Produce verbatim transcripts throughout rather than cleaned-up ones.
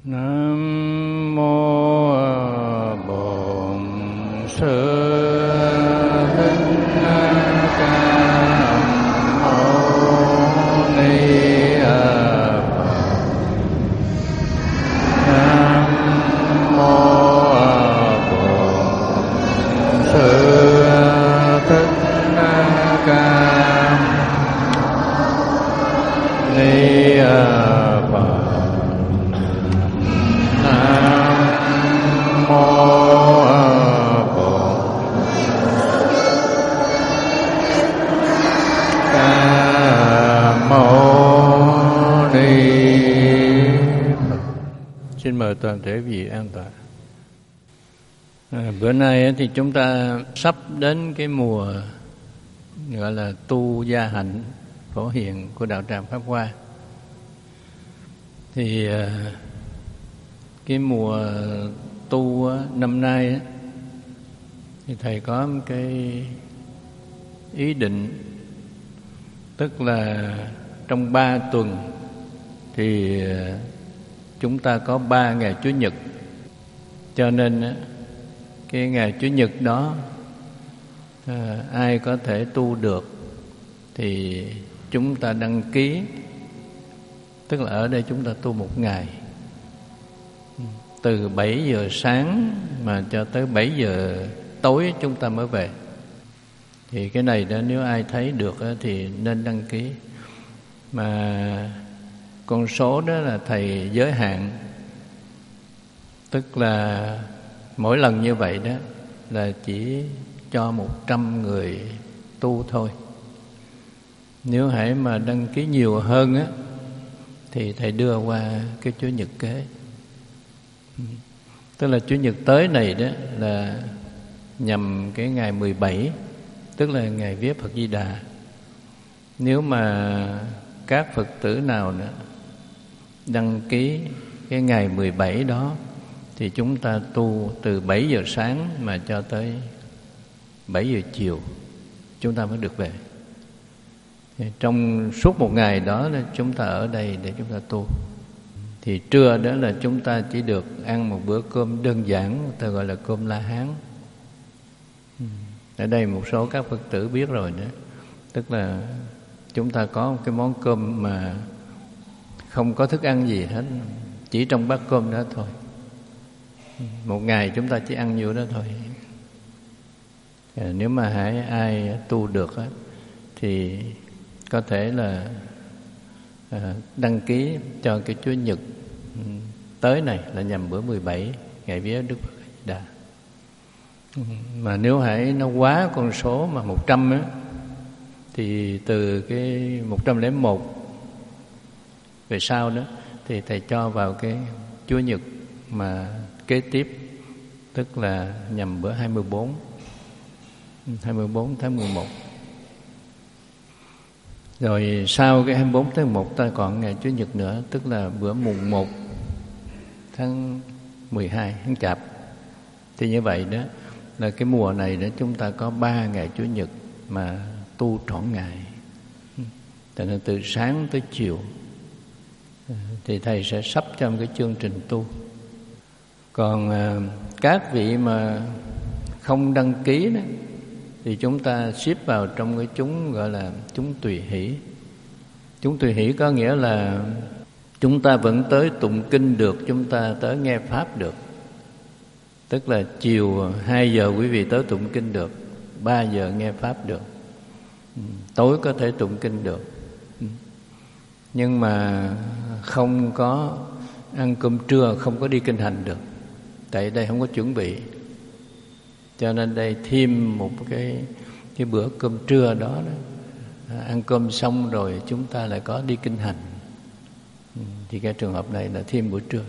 Nam mô Bổn Sư Thích Ca Mâu Ni Phật. Nam mô Bổn Sư Thích Ca Ni Phật. Xin mời toàn thể vị an toàn. À, bữa nay thì chúng ta sắp đến cái mùa gọi là tu gia hạnh phổ hiền của đạo tràng Pháp Hoa. Thì cái mùa tu năm nay thì thầy có một cái ý định, tức là trong ba tuần thì chúng ta có ba ngày Chủ nhật, cho nên cái ngày Chủ nhật đó à, ai có thể tu được thì chúng ta đăng ký, tức là ở đây chúng ta tu một ngày từ bảy giờ sáng mà cho tới bảy giờ tối chúng ta mới về. Thì cái này đó, nếu ai thấy được thì nên đăng ký. Mà con số đó là thầy giới hạn, tức là mỗi lần như vậy đó là chỉ cho một trăm người tu thôi. Nếu hãy mà đăng ký nhiều hơn á thì thầy đưa qua cái Chủ nhật kế. Tức là Chủ nhật tới này đó là nhằm cái ngày mười bảy, tức là ngày viết Phật Di Đà. Nếu mà các Phật tử nào nữa đăng ký cái ngày mười bảy đó thì chúng ta tu từ bảy giờ sáng mà cho tới bảy giờ chiều chúng ta mới được về. Thì trong suốt một ngày đó chúng ta ở đây để chúng ta tu. Thì trưa đó là chúng ta chỉ được ăn một bữa cơm đơn giản, người ta gọi là cơm La Hán. Ở đây một số các Phật tử biết rồi nữa, tức là chúng ta có một cái món cơm mà không có thức ăn gì hết, chỉ trong bát cơm đó thôi. Một ngày chúng ta chỉ ăn nhiêu đó thôi. Nếu mà hãy ai tu được á, thì có thể là à, đăng ký cho cái Chủ nhật tới này là nhằm bữa mười bảy ngày vía Đức Phật Đà. Mà nếu hãy nó quá con số mà một trăm á, thì từ cái một trăm lẻ một về sau đó thì thầy cho vào cái Chủ nhật mà kế tiếp, tức là nhằm bữa hai mươi bốn hai mươi bốn tháng mười một. Rồi sau cái hai mươi bốn tháng mười một ta còn ngày Chủ nhật nữa, tức là bữa mùng một tháng mười hai, tháng Chạp. Thì như vậy đó là cái mùa này đó chúng ta có ba ngày Chủ nhật mà tu trọn ngày. Cho nên từ sáng tới chiều thì thầy sẽ sắp cho một cái chương trình tu. Còn à, các vị mà không đăng ký đó thì chúng ta xếp vào trong cái chúng gọi là chúng tùy hỷ. Chúng tùy hỷ có nghĩa là chúng ta vẫn tới tụng kinh được, chúng ta tới nghe pháp được. Tức là chiều hai giờ quý vị tới tụng kinh được, ba giờ nghe pháp được, tối có thể tụng kinh được. Nhưng mà không có ăn cơm trưa, không có đi kinh hành được, tại đây không có chuẩn bị. Cho nên đây thêm một cái cái bữa cơm trưa đó, đó. Ăn cơm xong rồi chúng ta lại có đi kinh hành. Thì cái trường hợp này là thêm bữa trưa.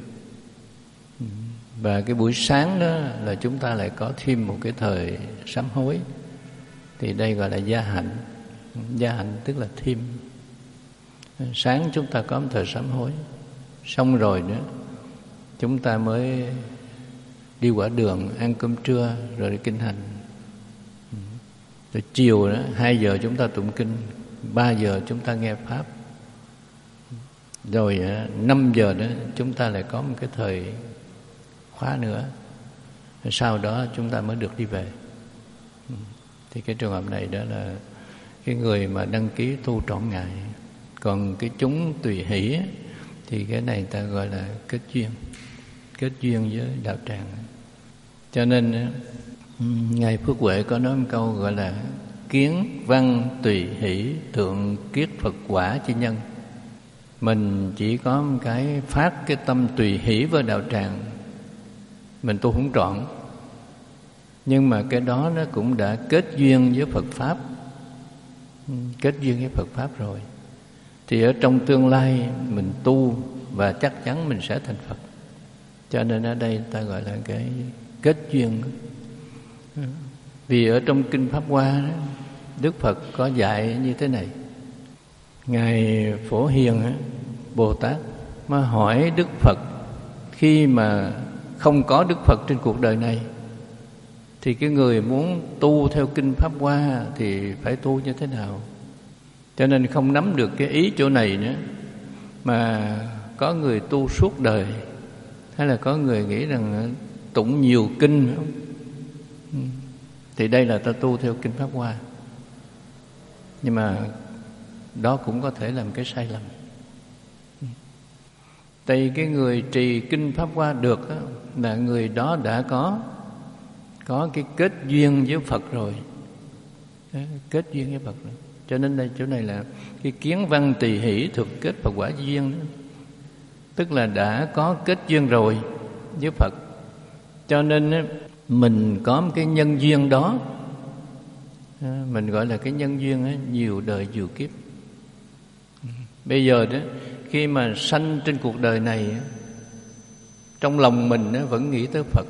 Và cái buổi sáng đó là chúng ta lại có thêm một cái thời sám hối. Thì đây gọi là gia hạnh. Gia hạnh tức là thêm. Sáng chúng ta có một thời sám hối, xong rồi nữa chúng ta mới đi quả đường, ăn cơm trưa rồi đi kinh hành. Rồi chiều đó, hai giờ chúng ta tụng kinh, ba giờ chúng ta nghe pháp. Rồi năm giờ đó chúng ta lại có một cái thời khóa nữa, sau đó chúng ta mới được đi về. Thì cái trường hợp này đó là cái người mà đăng ký tu trọn ngày. Còn cái chúng tùy hỷ thì cái này ta gọi là kết duyên, kết duyên với đạo tràng. Cho nên Ngài Phước Huệ có nói một câu gọi là kiến văn tùy hỷ thượng kiết Phật quả chi nhân. Mình chỉ có một cái phát cái tâm tùy hỷ với đạo tràng, mình tu không trọn, nhưng mà cái đó nó cũng đã kết duyên với Phật Pháp, kết duyên với Phật Pháp rồi. Thì ở trong tương lai mình tu và chắc chắn mình sẽ thành Phật. Cho nên ở đây ta gọi là cái kết duyên. Vì ở trong Kinh Pháp Hoa đó, Đức Phật có dạy như thế này. Ngài Phổ Hiền Bồ Tát mà hỏi Đức Phật, khi mà không có Đức Phật trên cuộc đời này thì cái người muốn tu theo Kinh Pháp Hoa thì phải tu như thế nào? Cho nên không nắm được cái ý chỗ này nữa, mà có người tu suốt đời, hay là có người nghĩ rằng tụng nhiều kinh không? Thì đây là ta tu theo Kinh Pháp Hoa. Nhưng mà đó cũng có thể là một cái sai lầm. Tại cái người trì Kinh Pháp Hoa được đó, là người đó đã có có cái kết duyên với Phật rồi, kết duyên với Phật rồi. Cho nên đây chỗ này là cái kiến văn tùy hỷ thực kết Phật quả duyên đó. Tức là đã có kết duyên rồi với Phật. Cho nên mình có một cái nhân duyên đó, mình gọi là cái nhân duyên ấy, nhiều đời nhiều kiếp. Bây giờ đó, khi mà sanh trên cuộc đời này, trong lòng mình vẫn nghĩ tới Phật,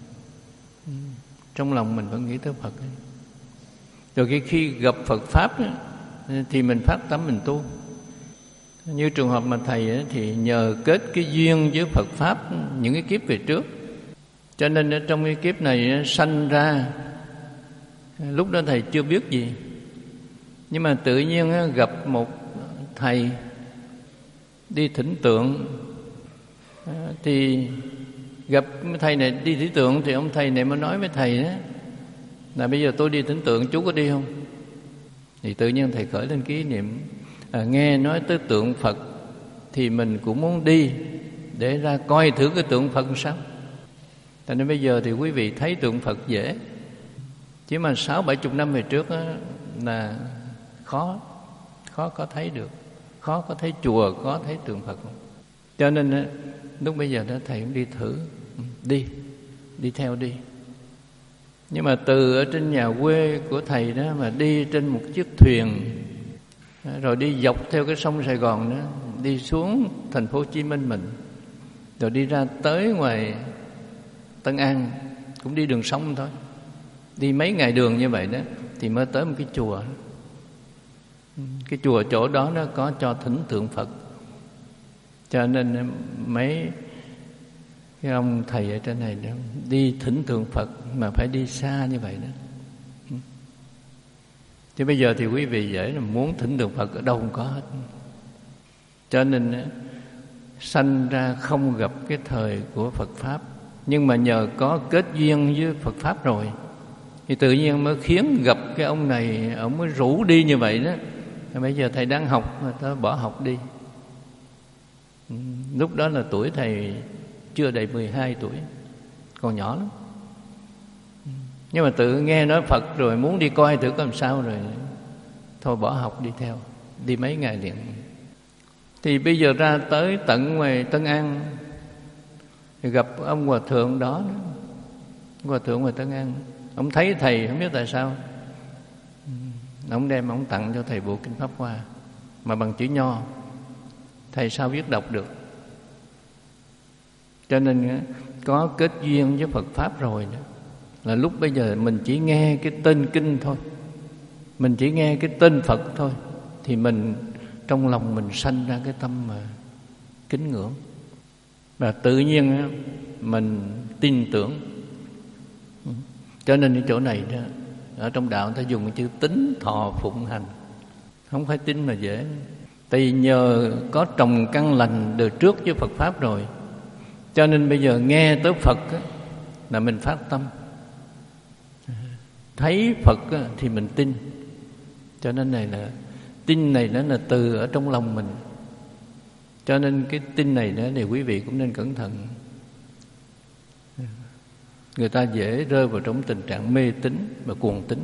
trong lòng mình vẫn nghĩ tới Phật. Rồi khi, khi gặp Phật Pháp thì mình phát tâm mình tu. Như trường hợp mà thầy thì nhờ kết cái duyên với Phật Pháp những cái kiếp về trước, cho nên trong cái kiếp này sanh ra, lúc đó thầy chưa biết gì, nhưng mà tự nhiên gặp một thầy đi thỉnh tượng, thì gặp thầy này đi thỉnh tượng thì ông thầy này mới nói với thầy đó là bây giờ tôi đi thỉnh tượng, chú có đi không? Thì tự nhiên thầy khởi lên kỷ niệm, à, nghe nói tới tượng Phật thì mình cũng muốn đi để ra coi thử cái tượng Phật sao. Cho nên bây giờ thì quý vị thấy tượng Phật dễ, chứ mà sáu bảy chục năm về trước đó, là khó khó có thấy được, khó có thấy chùa có thấy tượng Phật. Cho nên lúc bây giờ đó thầy cũng đi thử, đi đi theo đi. Nhưng mà từ ở trên nhà quê của thầy đó mà đi trên một chiếc thuyền, rồi đi dọc theo cái sông Sài Gòn đó, đi xuống thành phố Hồ Chí Minh mình, rồi đi ra tới ngoài Tân An, cũng đi đường sông thôi, đi mấy ngày đường như vậy đó thì mới tới một cái chùa. Cái chùa chỗ đó nó có cho thỉnh tượng Phật, cho nên mấy cái ông thầy ở trên này đó, đi thỉnh tượng Phật mà phải đi xa như vậy đó. Chứ bây giờ thì quý vị dễ là muốn thỉnh tượng Phật ở đâu không có hết. Cho nên sanh ra không gặp cái thời của Phật Pháp, nhưng mà nhờ có kết duyên với Phật Pháp rồi thì tự nhiên mới khiến gặp cái ông này, ông mới rủ đi như vậy đó. Bây giờ thầy đang học mà ta bỏ học đi. Lúc đó là tuổi thầy chưa đầy mười hai tuổi, còn nhỏ lắm. Nhưng mà tự nghe nói Phật rồi muốn đi coi thử có làm sao, rồi thôi bỏ học đi theo, đi mấy ngày liền. Thì bây giờ ra tới tận ngoài Tân An thì gặp ông hòa thượng đó, hòa thượng ngoài Tân An. Ông thấy thầy không biết tại sao, ông đem ông tặng cho thầy bộ Kinh Pháp Hoa mà bằng chữ nho. Thầy sao biết đọc được? Cho nên có kết duyên với Phật Pháp rồi đó, là lúc bây giờ mình chỉ nghe cái tên kinh thôi, mình chỉ nghe cái tên Phật thôi, thì mình trong lòng mình sanh ra cái tâm mà kính ngưỡng, và tự nhiên mình tin tưởng. Cho nên cái chỗ này đó, ở trong đạo ta dùng cái chữ tín thọ phụng hành, không phải tin mà dễ. Tại vì nhờ có trồng căn lành từ trước với Phật Pháp rồi, cho nên bây giờ nghe tới Phật á, là mình phát tâm. Thấy Phật á, thì mình tin. Cho nên này là tin này nó là từ ở trong lòng mình. Cho nên cái tin này đó thì quý vị cũng nên cẩn thận. Người ta dễ rơi vào trong tình trạng mê tín và cuồng tín.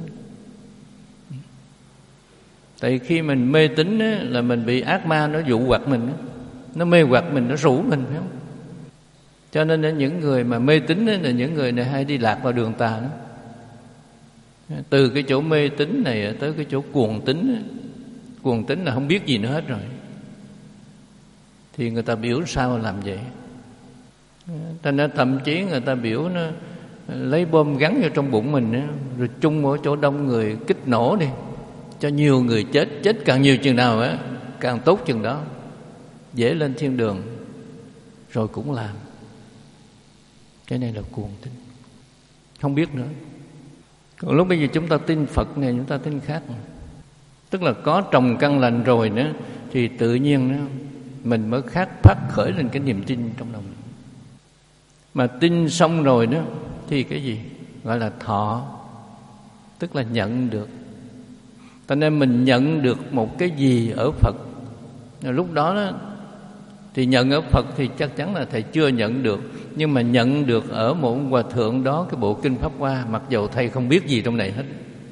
Tại khi mình mê tín á, là mình bị ác ma nó dụ hoặc mình á. Nó mê hoặc mình, nó rủ mình, phải không? Cho nên là những người mà mê tín á, là những người này hay đi lạc vào đường tà đó. Từ cái chỗ mê tín này tới cái chỗ cuồng tín á. Cuồng tín là không biết gì nữa hết rồi, thì người ta biểu sao làm vậy. Thành ra thậm chí người ta biểu nó lấy bom gắn vào trong bụng mình á, rồi chung ở chỗ đông người kích nổ đi, cho nhiều người chết. Chết càng nhiều chừng nào á, càng tốt chừng đó, dễ lên thiên đường. Rồi cũng làm. Cái này là cuồng tín, không biết nữa. Còn lúc bây giờ chúng ta tin Phật này, chúng ta tin khác. Tức là có trồng căn lành rồi nữa, thì tự nhiên nữa, mình mới khát phát khởi lên cái niềm tin trong lòng. Mà tin xong rồi đó thì cái gì? Gọi là thọ. Tức là nhận được. Cho nên mình nhận được một cái gì ở Phật, lúc đó, đó thì nhận ở Phật thì chắc chắn là thầy chưa nhận được. Nhưng mà nhận được ở một ông hòa thượng đó, cái bộ Kinh Pháp Hoa, mặc dầu thầy không biết gì trong này hết,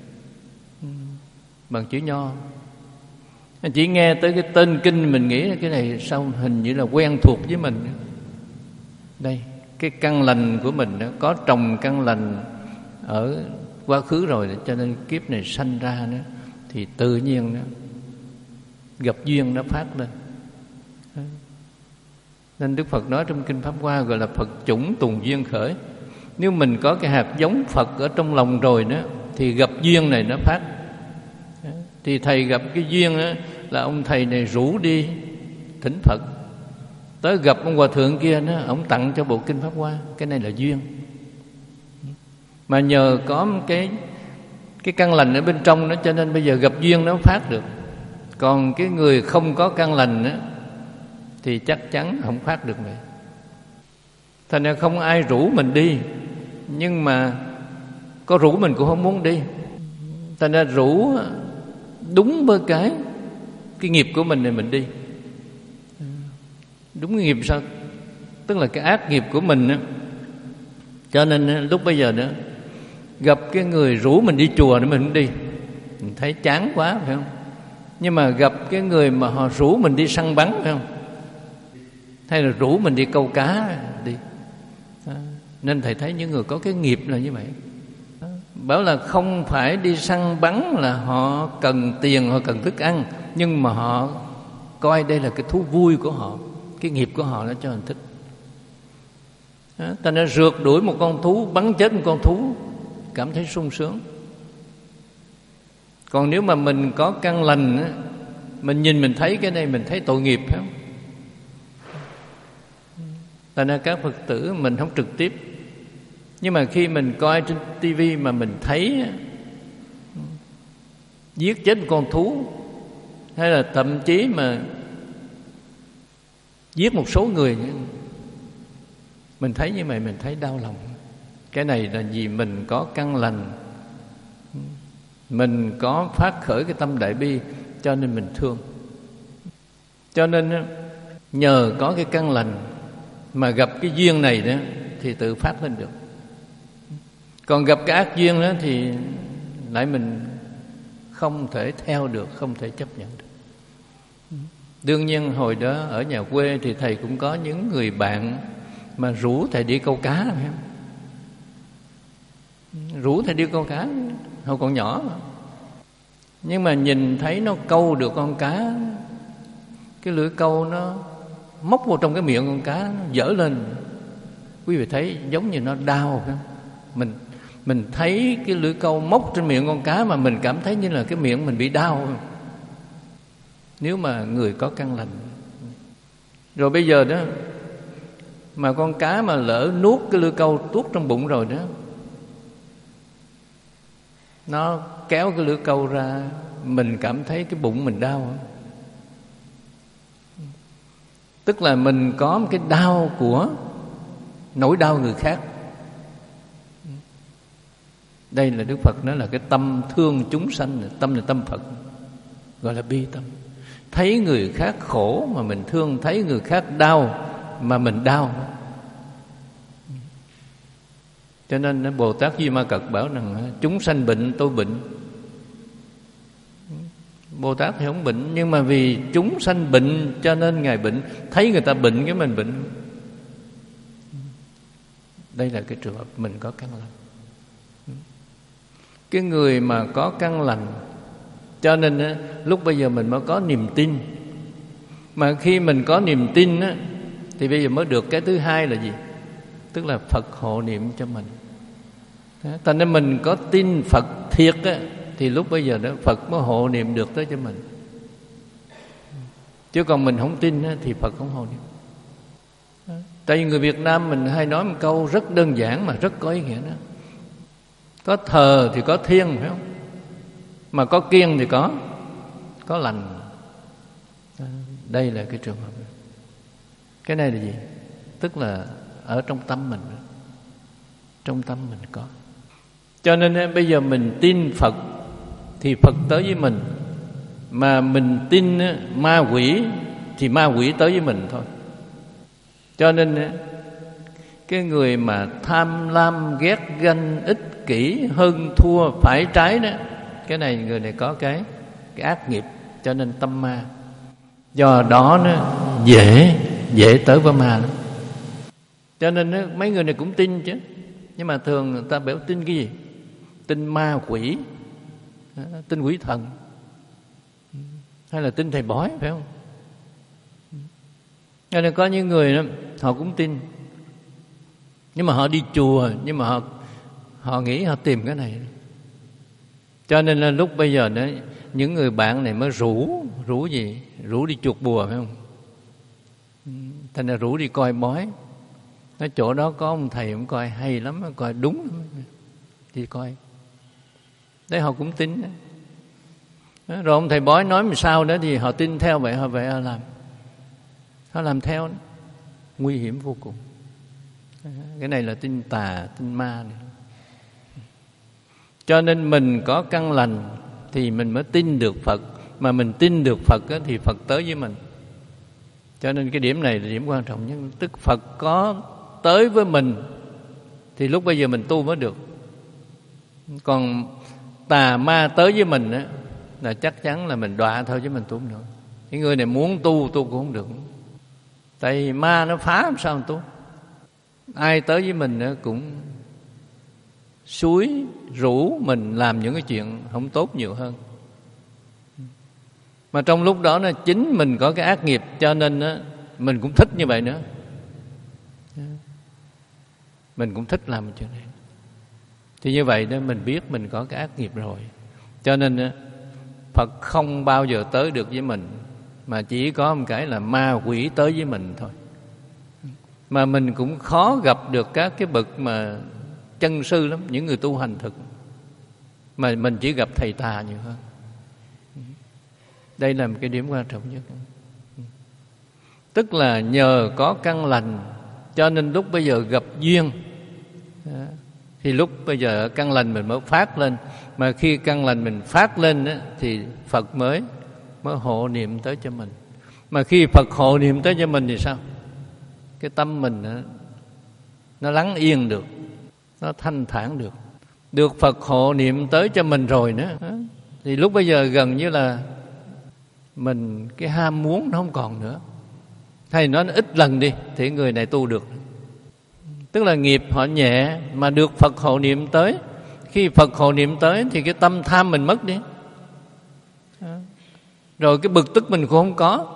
bằng chữ nho. Chỉ nghe tới cái tên kinh mình nghĩ cái này sao hình như là quen thuộc với mình. Đây, cái căn lành của mình đó, có trồng căn lành ở quá khứ rồi, cho nên kiếp này sanh ra nữa, thì tự nhiên đó, gặp duyên nó phát lên. Nên Đức Phật nói trong Kinh Pháp Hoa gọi là Phật chủng tùng duyên khởi. Nếu mình có cái hạt giống Phật ở trong lòng rồi đó, thì gặp duyên này nó phát. Thì thầy gặp cái duyên đó, là ông thầy này rủ đi thỉnh Phật. Tới gặp ông hòa thượng kia đó, ông tặng cho bộ Kinh Pháp Hoa. Cái này là duyên. Mà nhờ có cái cái căn lành ở bên trong đó, cho nên bây giờ gặp duyên nó phát được. Còn cái người không có căn lành đó, thì chắc chắn không phát được vậy. Thành ra không ai rủ mình đi, nhưng mà có rủ mình cũng không muốn đi. Thành ra rủ đúng với cái cái nghiệp của mình thì mình đi. Đúng cái nghiệp sao? Tức là cái ác nghiệp của mình đó. Cho nên lúc bây giờ đó, gặp cái người rủ mình đi chùa thì mình không đi, mình thấy chán quá, phải không? Nhưng mà gặp cái người mà họ rủ mình đi săn bắn, phải không? Hay là rủ mình đi câu cá, đi. Đó. Nên thầy thấy những người có cái nghiệp là như vậy. Đó. Bảo là không phải đi săn bắn là họ cần tiền, họ cần thức ăn, nhưng mà họ coi đây là cái thú vui của họ, cái nghiệp của họ nó cho mình thích. Ta nên rượt đuổi một con thú, bắn chết một con thú, cảm thấy sung sướng. Còn nếu mà mình có căn lành á, mình nhìn mình thấy cái này mình thấy tội nghiệp, phải không? Tại nên các Phật tử mình không trực tiếp, nhưng mà khi mình coi trên tivi mà mình thấy giết chết một con thú, hay là thậm chí mà giết một số người, mình thấy như vậy mình thấy đau lòng. Cái này là vì mình có căn lành, mình có phát khởi cái tâm đại bi, cho nên mình thương. Cho nên nhờ có cái căn lành mà gặp cái duyên này đó, thì tự phát lên được. Còn gặp cái ác duyên đó thì lại mình không thể theo được, không thể chấp nhận được. Đương nhiên hồi đó ở nhà quê thì thầy cũng có những người bạn mà rủ thầy đi câu cá, phải không? Rủ thầy đi câu cá hồi còn nhỏ mà. Nhưng mà nhìn thấy nó câu được con cá, cái lưỡi câu nó móc vào trong cái miệng con cá, nó dở lên, quý vị thấy giống như nó đau, phải không? Mình mình thấy cái lưỡi câu móc trên miệng con cá mà mình cảm thấy như là cái miệng mình bị đau. Nếu mà người có căn lành. Rồi bây giờ đó, mà con cá mà lỡ nuốt cái lưỡi câu tuốt trong bụng rồi đó, nó kéo cái lưỡi câu ra, mình cảm thấy cái bụng mình đau. Tức là mình có một cái đau của nỗi đau người khác. Đây là Đức Phật nói là cái tâm thương chúng sanh, tâm là tâm Phật, gọi là bi tâm. Thấy người khác khổ mà mình thương, thấy người khác đau mà mình đau. Cho nên Bồ Tát Di Ma Cật bảo rằng chúng sanh bệnh tôi bệnh. Bồ Tát thì không bệnh, nhưng mà vì chúng sanh bệnh cho nên Ngài bệnh. Thấy người ta bệnh cái mình bệnh. Đây là cái trường hợp mình có căn lành. Cái người mà có căn lành, cho nên á, lúc bây giờ mình mới có niềm tin. Mà khi mình có niềm tin á, thì bây giờ mới được cái thứ hai là gì? Tức là Phật hộ niệm cho mình. Thành nên mình có tin Phật thiệt á, thì lúc bây giờ đó Phật mới hộ niệm được tới cho mình. Chứ còn mình không tin á, thì Phật không hộ niệm. Tại vì người Việt Nam mình hay nói một câu rất đơn giản mà rất có ý nghĩa đó. Có thờ thì có thiêng, phải không? Mà có kiêng thì có Có lành. Đây là cái trường hợp. Cái này là gì? Tức là ở trong tâm mình. Trong tâm mình có. Cho nên bây giờ mình tin Phật thì Phật tới với mình. Mà mình tin ma quỷ thì ma quỷ tới với mình thôi. Cho nên cái người mà tham lam, ghét ganh, ích kỷ, hơn thua, phải trái đó, cái này người này có cái cái ác nghiệp, cho nên tâm ma. Do đó nó dễ dễ tới với ma lắm. Cho nên nó, mấy người này cũng tin chứ. Nhưng mà thường người ta bảo tin cái gì? Tin ma quỷ, tin quỷ thần, hay là tin thầy bói, phải không? Cho nên có những người đó, họ cũng tin. Nhưng mà họ đi chùa, nhưng mà họ họ nghĩ họ tìm cái này. Cho nên là lúc bây giờ đó, những người bạn này mới rủ rủ gì? Rủ đi chuột bùa, phải không? Thành ra rủ đi coi bói. Nói chỗ đó có ông thầy ông coi hay lắm, coi đúng lắm. Đi coi. Đấy họ cũng tin. Đó. Rồi ông thầy bói nói làm sao đó thì họ tin theo vậy, họ vậy họ làm. Họ làm theo đó. Nguy hiểm vô cùng. Cái này là tin tà, tin ma này. Cho nên mình có căn lành thì mình mới tin được Phật. Mà mình tin được Phật thì Phật tới với mình. Cho nên cái điểm này là điểm quan trọng nhất. Tức Phật có tới với mình thì lúc bây giờ mình tu mới được. Còn tà ma tới với mình á, là chắc chắn là mình đọa thôi chứ mình tu không được. Những người này muốn tu, tu cũng không được. Tại vì ma nó phá làm sao mình tu. Ai tới với mình cũng xúi rủ mình làm những cái chuyện không tốt nhiều hơn. Mà trong lúc đó nó chính mình có cái ác nghiệp, cho nên đó, mình cũng thích như vậy nữa. Mình cũng thích làm chuyện này. Thì như vậy đó mình biết mình có cái ác nghiệp rồi. Cho nên đó, Phật không bao giờ tới được với mình, mà chỉ có một cái là ma quỷ tới với mình thôi. Mà mình cũng khó gặp được các cái bậc mà chân sư lắm, những người tu hành thực. Mà mình chỉ gặp thầy tà nhiều hơn. Đây là một cái điểm quan trọng nhất. Tức là nhờ có căn lành, cho nên lúc bây giờ gặp duyên, thì lúc bây giờ căn lành mình mới phát lên. Mà khi căn lành mình phát lên đó, thì Phật mới mới hộ niệm tới cho mình. Mà khi Phật hộ niệm tới cho mình thì sao? Cái tâm mình đó, nó lắng yên được, nó thanh thản được. Được Phật hộ niệm tới cho mình rồi nữa, thì lúc bây giờ gần như là mình cái ham muốn nó không còn nữa. Hay nó ít lần đi thì người này tu được. Tức là nghiệp họ nhẹ mà được Phật hộ niệm tới. Khi Phật hộ niệm tới thì cái tâm tham mình mất đi. Rồi cái bực tức mình cũng không có.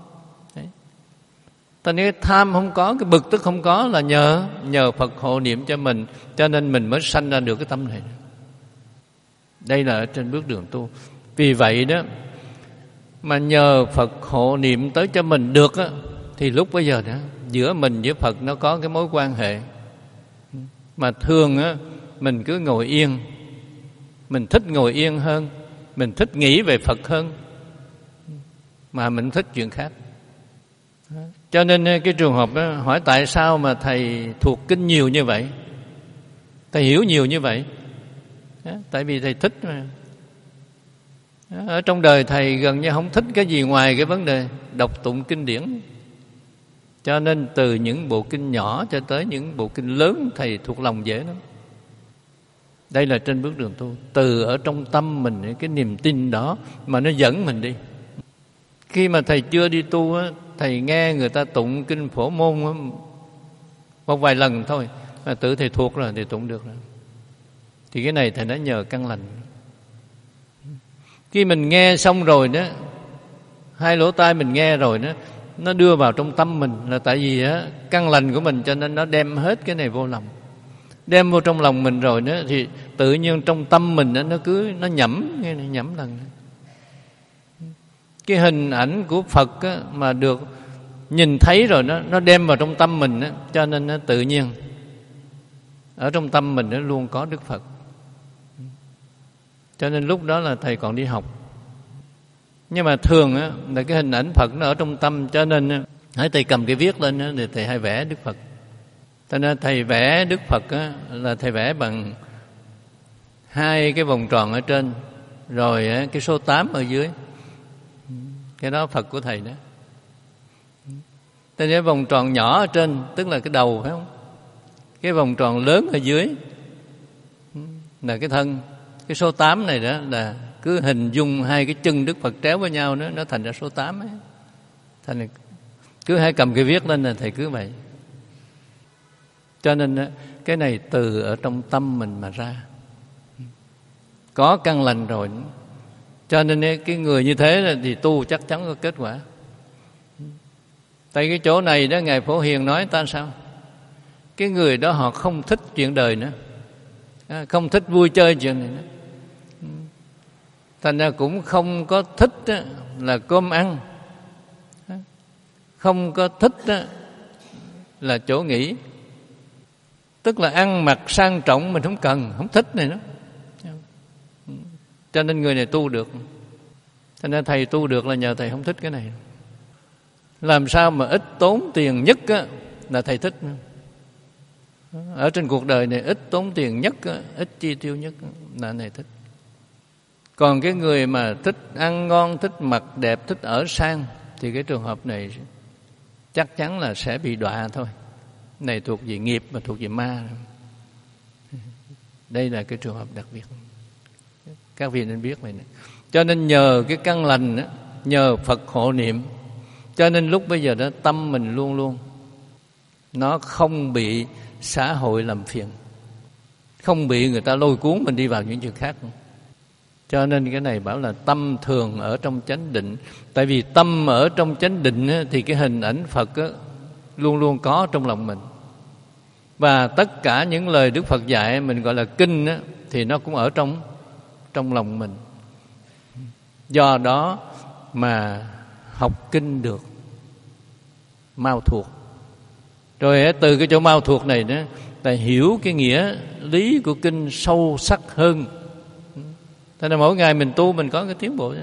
Tại nên cái tham không có, cái bực tức không có là nhờ nhờ Phật hộ niệm cho mình. Cho nên mình mới sanh ra được cái tâm này. Đây là ở trên bước đường tu. Vì vậy đó, mà nhờ Phật hộ niệm tới cho mình được á, thì lúc bây giờ đó giữa mình với Phật nó có cái mối quan hệ. Mà thường á, mình cứ ngồi yên, mình thích ngồi yên hơn, mình thích nghĩ về Phật hơn, mà mình thích chuyện khác. Cho nên cái trường hợp đó, hỏi tại sao mà thầy thuộc kinh nhiều như vậy, thầy hiểu nhiều như vậy? Đó, tại vì thầy thích mà. Đó, ở trong đời thầy gần như không thích cái gì ngoài cái vấn đề đọc tụng kinh điển. Cho nên từ những bộ kinh nhỏ cho tới những bộ kinh lớn thầy thuộc lòng dễ lắm. Đây là trên bước đường tu. Từ ở trong tâm mình cái niềm tin đó mà nó dẫn mình đi. Khi mà thầy chưa đi tu á, thầy nghe người ta tụng kinh Phổ Môn á, một vài lần thôi mà tự thầy thuộc rồi thì tụng được rồi. Thì cái này thầy nói nhờ căn lành. Khi mình nghe xong rồi đó, hai lỗ tai mình nghe rồi đó, nó đưa vào trong tâm mình là tại vì á, căn lành của mình cho nên nó đem hết cái này vô lòng. Đem vô trong lòng mình rồi đó thì tự nhiên trong tâm mình đó, nó cứ nó nhẩm, nghe này, nhẩm lần. Cái hình ảnh của Phật á, mà được nhìn thấy rồi nó nó đem vào trong tâm mình á, cho nên nó tự nhiên ở trong tâm mình nó luôn có Đức Phật. Cho nên lúc đó là thầy còn đi học. Nhưng mà thường á, là cái hình ảnh Phật nó ở trong tâm, cho nên á, hãy thầy cầm cái viết lên á, thì thầy hay vẽ Đức Phật. Cho nên thầy vẽ Đức Phật á, là thầy vẽ bằng hai cái vòng tròn ở trên, rồi á, cái số tám ở dưới. Cái đó Phật của thầy đó. Thế cái vòng tròn nhỏ ở trên tức là cái đầu, phải không? Cái vòng tròn lớn ở dưới là cái thân. Cái số tám này đó là cứ hình dung hai cái chân Đức Phật tréo với nhau, nó nó thành ra số tám ấy. Thành là cứ hay cầm cái viết lên là thầy cứ vậy. Cho nên cái này từ ở trong tâm mình mà ra, có căn lành rồi. Cho nên cái người như thế thì tu chắc chắn có kết quả. Tại cái chỗ này đó, Ngài Phổ Hiền nói ta sao? Cái người đó họ không thích chuyện đời nữa, không thích vui chơi chuyện này nữa. Thành ra cũng không có thích là cơm ăn, không có thích là chỗ nghỉ. Tức là ăn mặc sang trọng mình không cần, không thích này nữa. Cho nên người này tu được. Cho nên thầy tu được là nhờ thầy không thích cái này. Làm sao mà ít tốn tiền nhất á, là thầy thích. Ở trên cuộc đời này ít tốn tiền nhất, ít chi tiêu nhất là thầy thích. Còn cái người mà thích ăn ngon, thích mặc đẹp, thích ở sang thì cái trường hợp này chắc chắn là sẽ bị đọa thôi. Này thuộc về nghiệp và thuộc về ma. Đây là cái trường hợp đặc biệt. Các vị nên biết vậy này. Cho nên nhờ cái căn lành đó, nhờ Phật hộ niệm, cho nên lúc bây giờ đó tâm mình luôn luôn nó không bị xã hội làm phiền, không bị người ta lôi cuốn mình đi vào những chuyện khác. Cho nên cái này bảo là tâm thường ở trong chánh định. Tại vì tâm ở trong chánh định á, thì cái hình ảnh Phật á, luôn luôn có trong lòng mình. Và tất cả những lời Đức Phật dạy mình gọi là kinh á, thì nó cũng ở trong trong lòng mình. Do đó mà học kinh được mau thuộc. Rồi từ cái chỗ mau thuộc này đó, ta hiểu cái nghĩa lý của kinh sâu sắc hơn. Thế nên mỗi ngày mình tu mình có cái tiến bộ.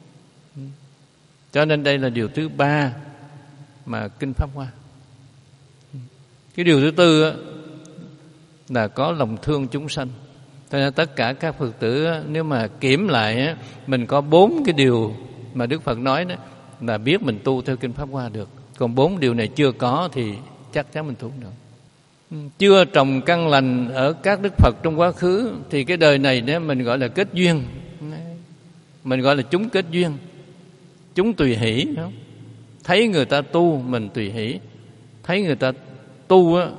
Cho nên đây là điều thứ ba mà kinh Pháp Hoa. Cái điều thứ tư á, là có lòng thương chúng sanh. Thế nên tất cả các Phật tử á, nếu mà kiểm lại á, mình có bốn cái điều mà Đức Phật nói đó, là biết mình tu theo kinh Pháp Hoa được. Còn bốn điều này chưa có thì chắc chắn mình tu được. Chưa trồng căn lành ở các Đức Phật trong quá khứ thì cái đời này đó mình gọi là kết duyên. Mình gọi là chúng kết duyên, chúng tùy hỷ. Không? Thấy người ta tu mình tùy hỷ, thấy người ta tu á,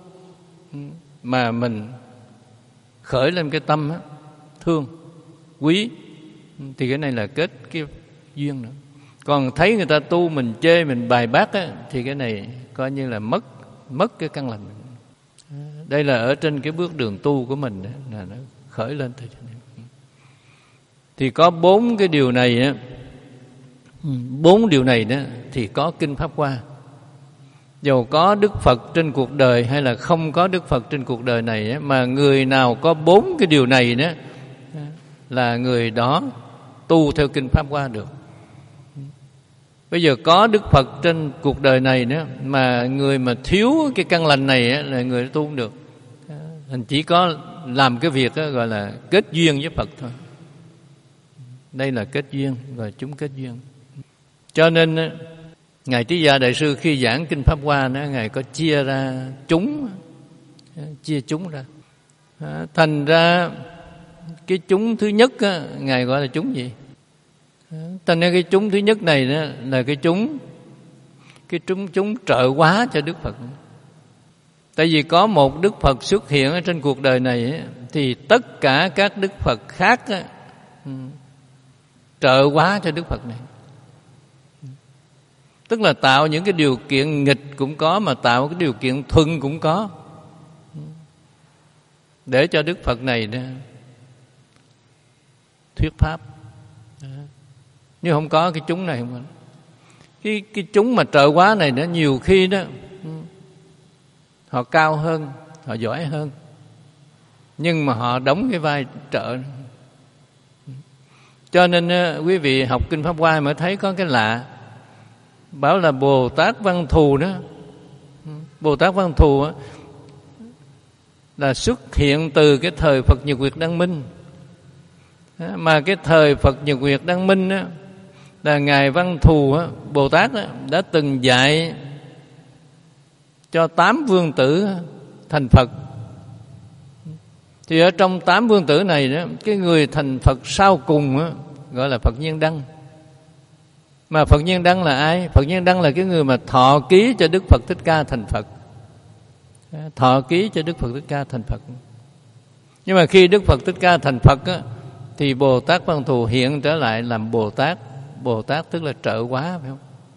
mà mình khởi lên cái tâm á, thương, quý, thì cái này là kết cái duyên nữa. Còn thấy người ta tu mình chê, mình bài bác á, thì cái này coi như là mất mất cái căn lành. Đây là ở trên cái bước đường tu của mình đó, là nó khởi lên thôi. Thì có bốn cái điều này á, bốn điều này đó thì có kinh Pháp Hoa. Dầu có Đức Phật trên cuộc đời hay là không có Đức Phật trên cuộc đời này á, mà người nào có bốn cái điều này đó là người đó tu theo kinh Pháp Hoa được. Bây giờ có Đức Phật trên cuộc đời này nữa, mà người mà thiếu cái căn lành này á, là người tu không được. Thành chỉ có làm cái việc á, gọi là kết duyên với Phật thôi. Đây là kết duyên, và chúng kết duyên. Cho nên á, Ngài Trí Gia Đại Sư khi giảng Kinh Pháp Hoa đó, Ngài có chia ra chúng, chia chúng ra. Thành ra cái chúng thứ nhất á, Ngài gọi là chúng gì? Thành ra cái chúng thứ nhất này đó là cái chúng cái chúng chúng trợ hóa cho Đức Phật. Tại vì có một Đức Phật xuất hiện ở trên cuộc đời này ấy, thì tất cả các Đức Phật khác ấy, trợ hóa cho Đức Phật này. Tức là tạo những cái điều kiện nghịch cũng có, mà tạo cái điều kiện thuận cũng có, để cho Đức Phật này đó, thuyết pháp. Nhưng không có cái chúng này không có. Cái, cái chúng mà trợ hóa này đó, nhiều khi đó họ cao hơn, họ giỏi hơn, nhưng mà họ đóng cái vai trợ. Cho nên quý vị học Kinh Pháp Hoa mới thấy có cái lạ. Bảo là Bồ Tát Văn Thù đó, Bồ Tát Văn Thù đó, là xuất hiện từ cái thời Phật Nhật Nguyệt Đăng Minh. Mà cái thời Phật Nhật Nguyệt Đăng Minh đó, là Ngài Văn Thù đó, Bồ Tát đó, đã từng dạy cho tám vương tử thành Phật. Thì ở trong tám vương tử này đó, cái người thành Phật sau cùng đó, gọi là Phật Nhiên Đăng. Mà Phật Nhiên Đăng là ai? Phật Nhiên Đăng là cái người mà thọ ký cho Đức Phật Thích Ca thành Phật. Thọ ký cho Đức Phật Thích Ca thành Phật. Nhưng mà khi Đức Phật Thích Ca thành Phật á, thì Bồ Tát Văn Thù hiện trở lại làm Bồ Tát. Bồ Tát tức là trợ hóa, phải không?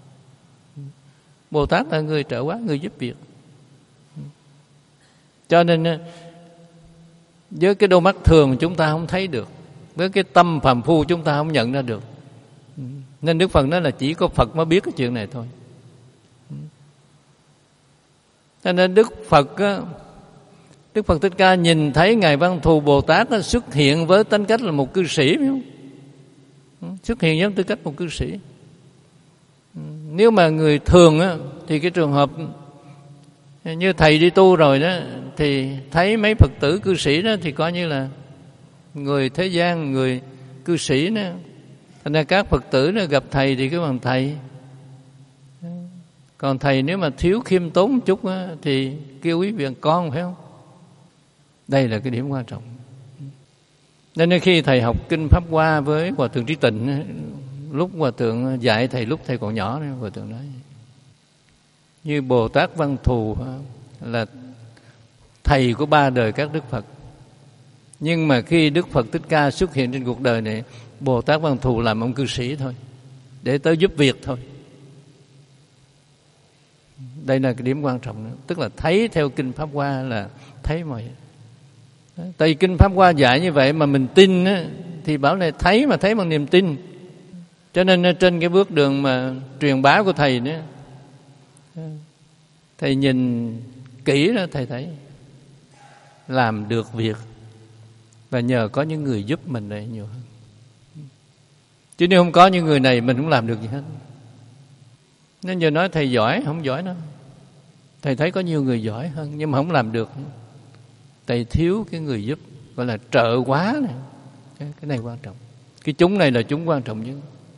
Bồ Tát là người trợ hóa, người giúp việc. Cho nên với cái đôi mắt thường chúng ta không thấy được, với cái tâm phàm phu chúng ta không nhận ra được. Nên Đức Phật nói là chỉ có Phật mới biết cái chuyện này thôi. Cho nên Đức Phật á, Đức Phật Thích Ca nhìn thấy Ngài Văn Thù Bồ Tát á, xuất hiện với tính cách là một cư sĩ, phải không? Xuất hiện với tư cách một cư sĩ. Nếu mà người thường á, thì cái trường hợp như thầy đi tu rồi đó, thì thấy mấy Phật tử cư sĩ đó thì coi như là người thế gian, người cư sĩ đó. Thành ra các Phật tử đó gặp thầy thì cứ bằng thầy. Còn thầy nếu mà thiếu khiêm tốn một chút á, thì kêu quý vị con, phải không? Đây là cái điểm quan trọng. Nên khi thầy học Kinh Pháp Hoa với Hòa Thượng Trí Tịnh, lúc Hòa Thượng dạy thầy lúc thầy còn nhỏ, Hòa Thượng nói như Bồ Tát Văn Thù là thầy của ba đời các Đức Phật. Nhưng mà khi Đức Phật Thích Ca xuất hiện trên cuộc đời này, Bồ Tát Văn Thù làm ông cư sĩ thôi, để tới giúp việc thôi. Đây là cái điểm quan trọng nữa. Tức là thấy theo Kinh Pháp Hoa là thấy mọi. Tại vì Kinh Pháp Hoa dạy như vậy mà mình tin á, thì bảo này thấy mà thấy bằng niềm tin. Cho nên trên cái bước đường mà truyền bá của thầy nữa, thầy nhìn kỹ đó, thầy thấy làm được việc, và nhờ có những người giúp mình đây nhiều hơn. Chứ nếu không có những người này mình không làm được gì hết. Nên giờ nói thầy giỏi, không giỏi đâu. Thầy thấy có nhiều người giỏi hơn, nhưng mà không làm được. Thầy thiếu cái người giúp, gọi là trợ hóa này. Cái, cái này quan trọng. Cái chúng này là chúng quan trọng nhất.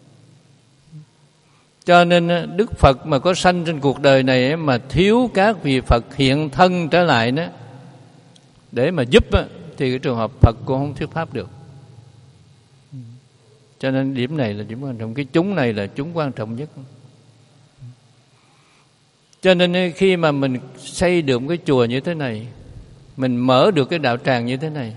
Cho nên Đức Phật mà có sanh trên cuộc đời này mà thiếu các vị Phật hiện thân trở lại đó, để mà giúp đó, thì cái trường hợp Phật cũng không thuyết pháp được. Cho nên điểm này là điểm quan trọng. Cái chúng này là chúng quan trọng nhất. Cho nên khi mà mình xây được một cái chùa như thế này, mình mở được cái đạo tràng như thế này,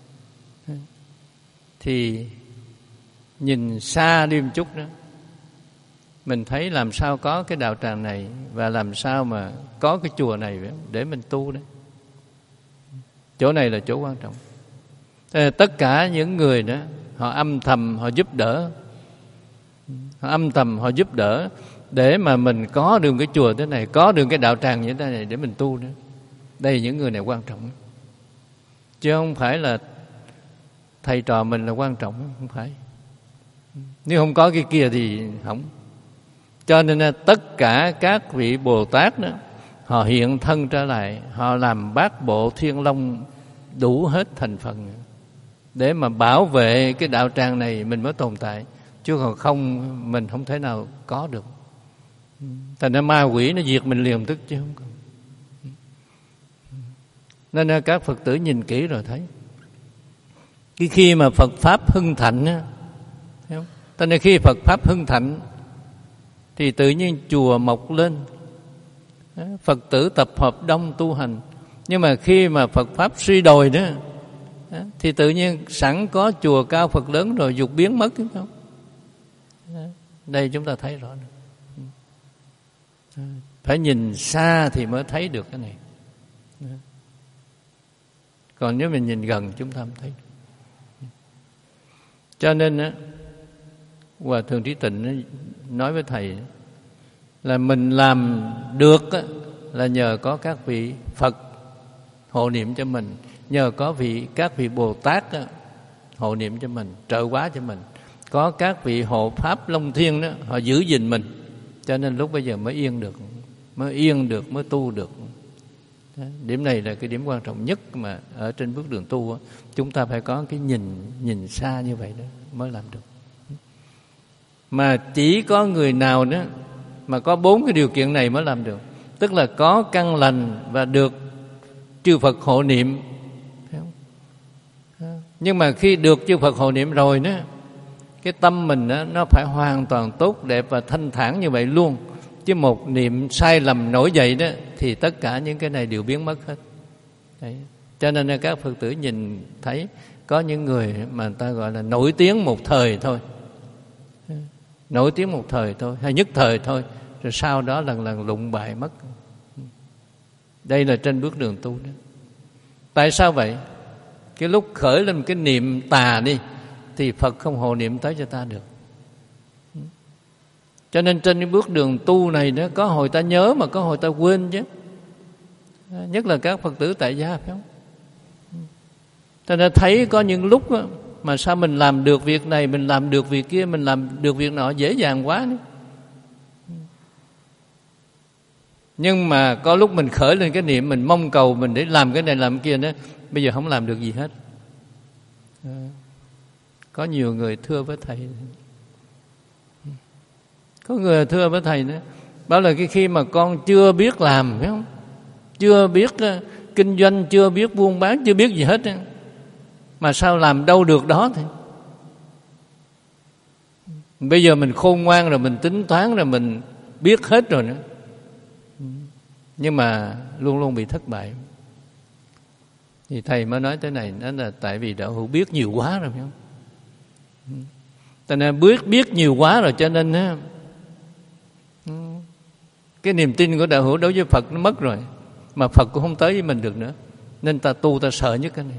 thì nhìn xa đi một chút đó, mình thấy làm sao có cái đạo tràng này, và làm sao mà có cái chùa này để mình tu đấy. Chỗ này là chỗ quan trọng. Tất cả những người đó, họ âm thầm họ giúp đỡ, họ âm thầm họ giúp đỡ để mà mình có được cái chùa thế này, có được cái đạo tràng như thế này để mình tu nữa. Đây những người này quan trọng, chứ không phải là thầy trò mình là quan trọng, không phải. Nếu không có cái kia thì không. Cho nên là tất cả các vị Bồ Tát đó, họ hiện thân trở lại, họ làm bát bộ thiên long đủ hết thành phần để mà bảo vệ cái đạo tràng này mình mới tồn tại, chứ còn không mình không thể nào có được. Thành ra ma quỷ nó diệt mình liền tức chứ không còn. Nên các Phật tử nhìn kỹ rồi thấy cái khi mà Phật Pháp hưng thịnh á, thấy không? Cho nên khi Phật Pháp hưng thịnh thì tự nhiên chùa mọc lên, Phật tử tập hợp đông tu hành. Nhưng mà khi mà Phật Pháp suy đồi đó thì tự nhiên sẵn có chùa cao Phật lớn rồi dục biến mất, đúng không? Đây chúng ta thấy rõ nữa. Phải nhìn xa thì mới thấy được cái này. Còn nếu mình nhìn gần chúng ta không thấy. Cho nên á, Hòa Thượng Trí Tịnh nói với thầy là mình làm được á, là nhờ có các vị Phật hộ niệm cho mình, nhờ có vị các vị Bồ Tát á, hộ niệm cho mình, trợ hóa cho mình, có các vị hộ pháp Long Thiên đó, họ giữ gìn mình, cho nên lúc bây giờ mới yên được, mới yên được, mới tu được. Điểm này là cái điểm quan trọng nhất mà ở trên bước đường tu á, chúng ta phải có cái nhìn nhìn xa như vậy đó mới làm được. Mà chỉ có người nào đó mà có bốn cái điều kiện này mới làm được, tức là có căn lành và được chư Phật hộ niệm. Nhưng mà khi được chư Phật hộ niệm rồi đó, cái tâm mình đó, nó phải hoàn toàn tốt đẹp và thanh thản như vậy luôn. Chứ một niệm sai lầm nổi dậy đó thì tất cả những cái này đều biến mất hết. Đấy. Cho nên các Phật tử nhìn thấy có những người mà người ta gọi là nổi tiếng một thời thôi, nổi tiếng một thời thôi, hay nhất thời thôi, rồi sau đó lần lần lụng bại mất. Đây là trên bước đường tu đó. Tại sao vậy? Cái lúc khởi lên cái niệm tà đi thì Phật không hộ niệm tới cho ta được. Cho nên trên cái bước đường tu này đó, có hồi ta nhớ mà có hồi ta quên chứ. Nhất là các Phật tử tại gia, phải không? Cho nên thấy có những lúc đó, mà sao mình làm được việc này, mình làm được việc kia, mình làm được việc nọ dễ dàng quá nữa. Nhưng mà có lúc mình khởi lên cái niệm, mình mong cầu mình để làm cái này làm cái kia đó, bây giờ không làm được gì hết. Có nhiều người thưa với thầy, có người thưa với thầy đó, bảo là cái khi mà con chưa biết làm, phải không? Chưa biết uh, kinh doanh, chưa biết buôn bán, chưa biết gì hết, mà sao làm đâu được đó thì. Bây giờ mình khôn ngoan rồi, mình tính toán rồi, mình biết hết rồi nữa, nhưng mà luôn luôn bị thất bại. Thì thầy mới nói thế này, đó là tại vì đạo hữu biết nhiều quá rồi, phải không? Cho nên biết biết nhiều quá rồi, cho nên á, cái niềm tin của đạo hữu đối với Phật nó mất rồi, mà Phật cũng không tới với mình được nữa. Nên ta tu ta sợ nhất cái này.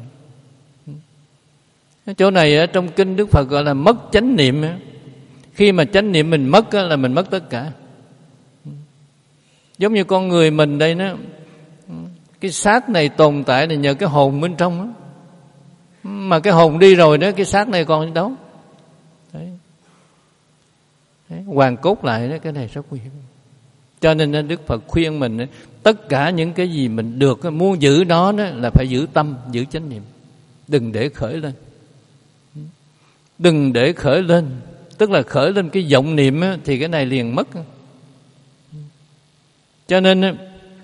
Cái chỗ này ở trong kinh Đức Phật gọi là mất chánh niệm. Khi mà chánh niệm mình mất là mình mất tất cả. Giống như con người mình đây đó, cái xác này tồn tại là nhờ cái hồn bên trong đó. Mà cái hồn đi rồi đó, cái xác này còn đâu. Đấy. Đấy, hoàn cốt lại đó, cái này rất nguy hiểm. Cho nên Đức Phật khuyên mình tất cả những cái gì mình được, muốn giữ nó đó là phải giữ tâm, giữ chánh niệm, đừng để khởi lên, đừng để khởi lên, tức là khởi lên cái vọng niệm thì cái này liền mất. Cho nên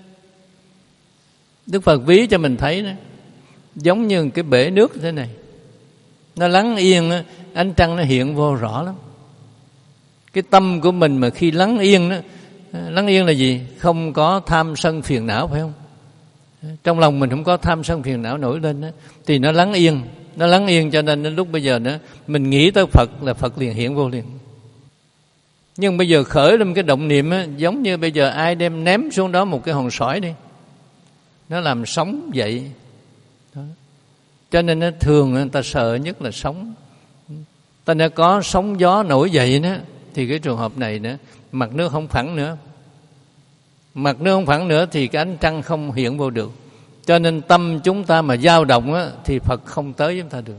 Đức Phật ví cho mình thấy đó, giống như cái bể nước thế này, nó lắng yên, ánh trăng nó hiện vô rõ lắm. Cái tâm của mình mà khi lắng yên đó, lắng yên là gì? Không có tham sân phiền não, phải không? Trong lòng mình không có tham sân phiền não nổi lên đó, thì nó lắng yên, nó lắng yên cho nên đến lúc bây giờ nữa mình nghĩ tới Phật là Phật liền hiện vô liền. Nhưng bây giờ khởi lên cái động niệm á, giống như bây giờ ai đem ném xuống đó một cái hòn sỏi đi, nó làm sóng dậy đó. Cho nên nó thường người ta sợ nhất là sóng. Ta đã có sóng gió nổi dậy đó, thì cái trường hợp này nữa, mặt nước không phẳng nữa, mặt nước không phẳng nữa thì cái ánh trăng không hiện vô được. Cho nên tâm chúng ta mà dao động á, thì Phật không tới với chúng ta được.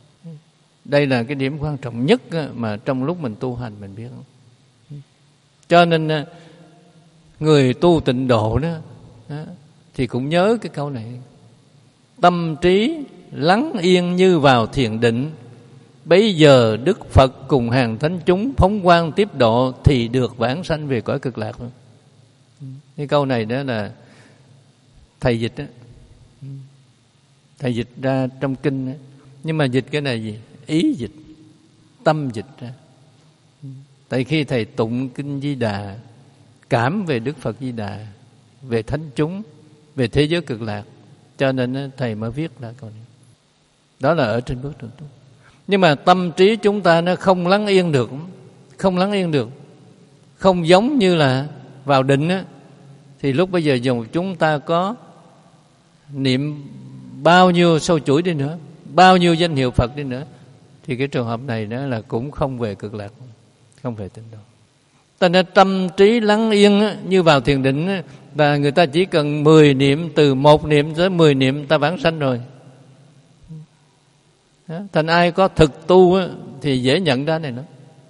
Đây là cái điểm quan trọng nhất á, mà trong lúc mình tu hành mình biết. Cho nên người tu tịnh độ đó, đó thì cũng nhớ cái câu này: tâm trí lắng yên như vào thiền định, bấy giờ Đức Phật cùng hàng thánh chúng phóng quang tiếp độ, thì được vãng sanh về cõi cực lạc. Cái câu này đó là thầy dịch đó. Thầy dịch ra trong kinh đó. Nhưng mà dịch cái này gì? Ý dịch, tâm dịch ra. Tại khi thầy tụng kinh Di Đà, cảm về Đức Phật Di Đà, về thánh chúng, về thế giới cực lạc, cho nên thầy mới viết ra câu này. Đó là ở trên bước đường tu. Nhưng mà tâm trí chúng ta nó không lắng yên được, không lắng yên được, không giống như là vào định á, thì lúc bây giờ dùng chúng ta có niệm bao nhiêu sâu chuỗi đi nữa, bao nhiêu danh hiệu Phật đi nữa, thì cái trường hợp này đó là cũng không về cực lạc, không về tịnh độ. Ta nên tâm trí lắng yên á, như vào thiền định á, và người ta chỉ cần mười niệm, từ một niệm tới mười niệm ta vãng sanh rồi. Đó, thành ai có thực tu á, thì dễ nhận ra này nữa.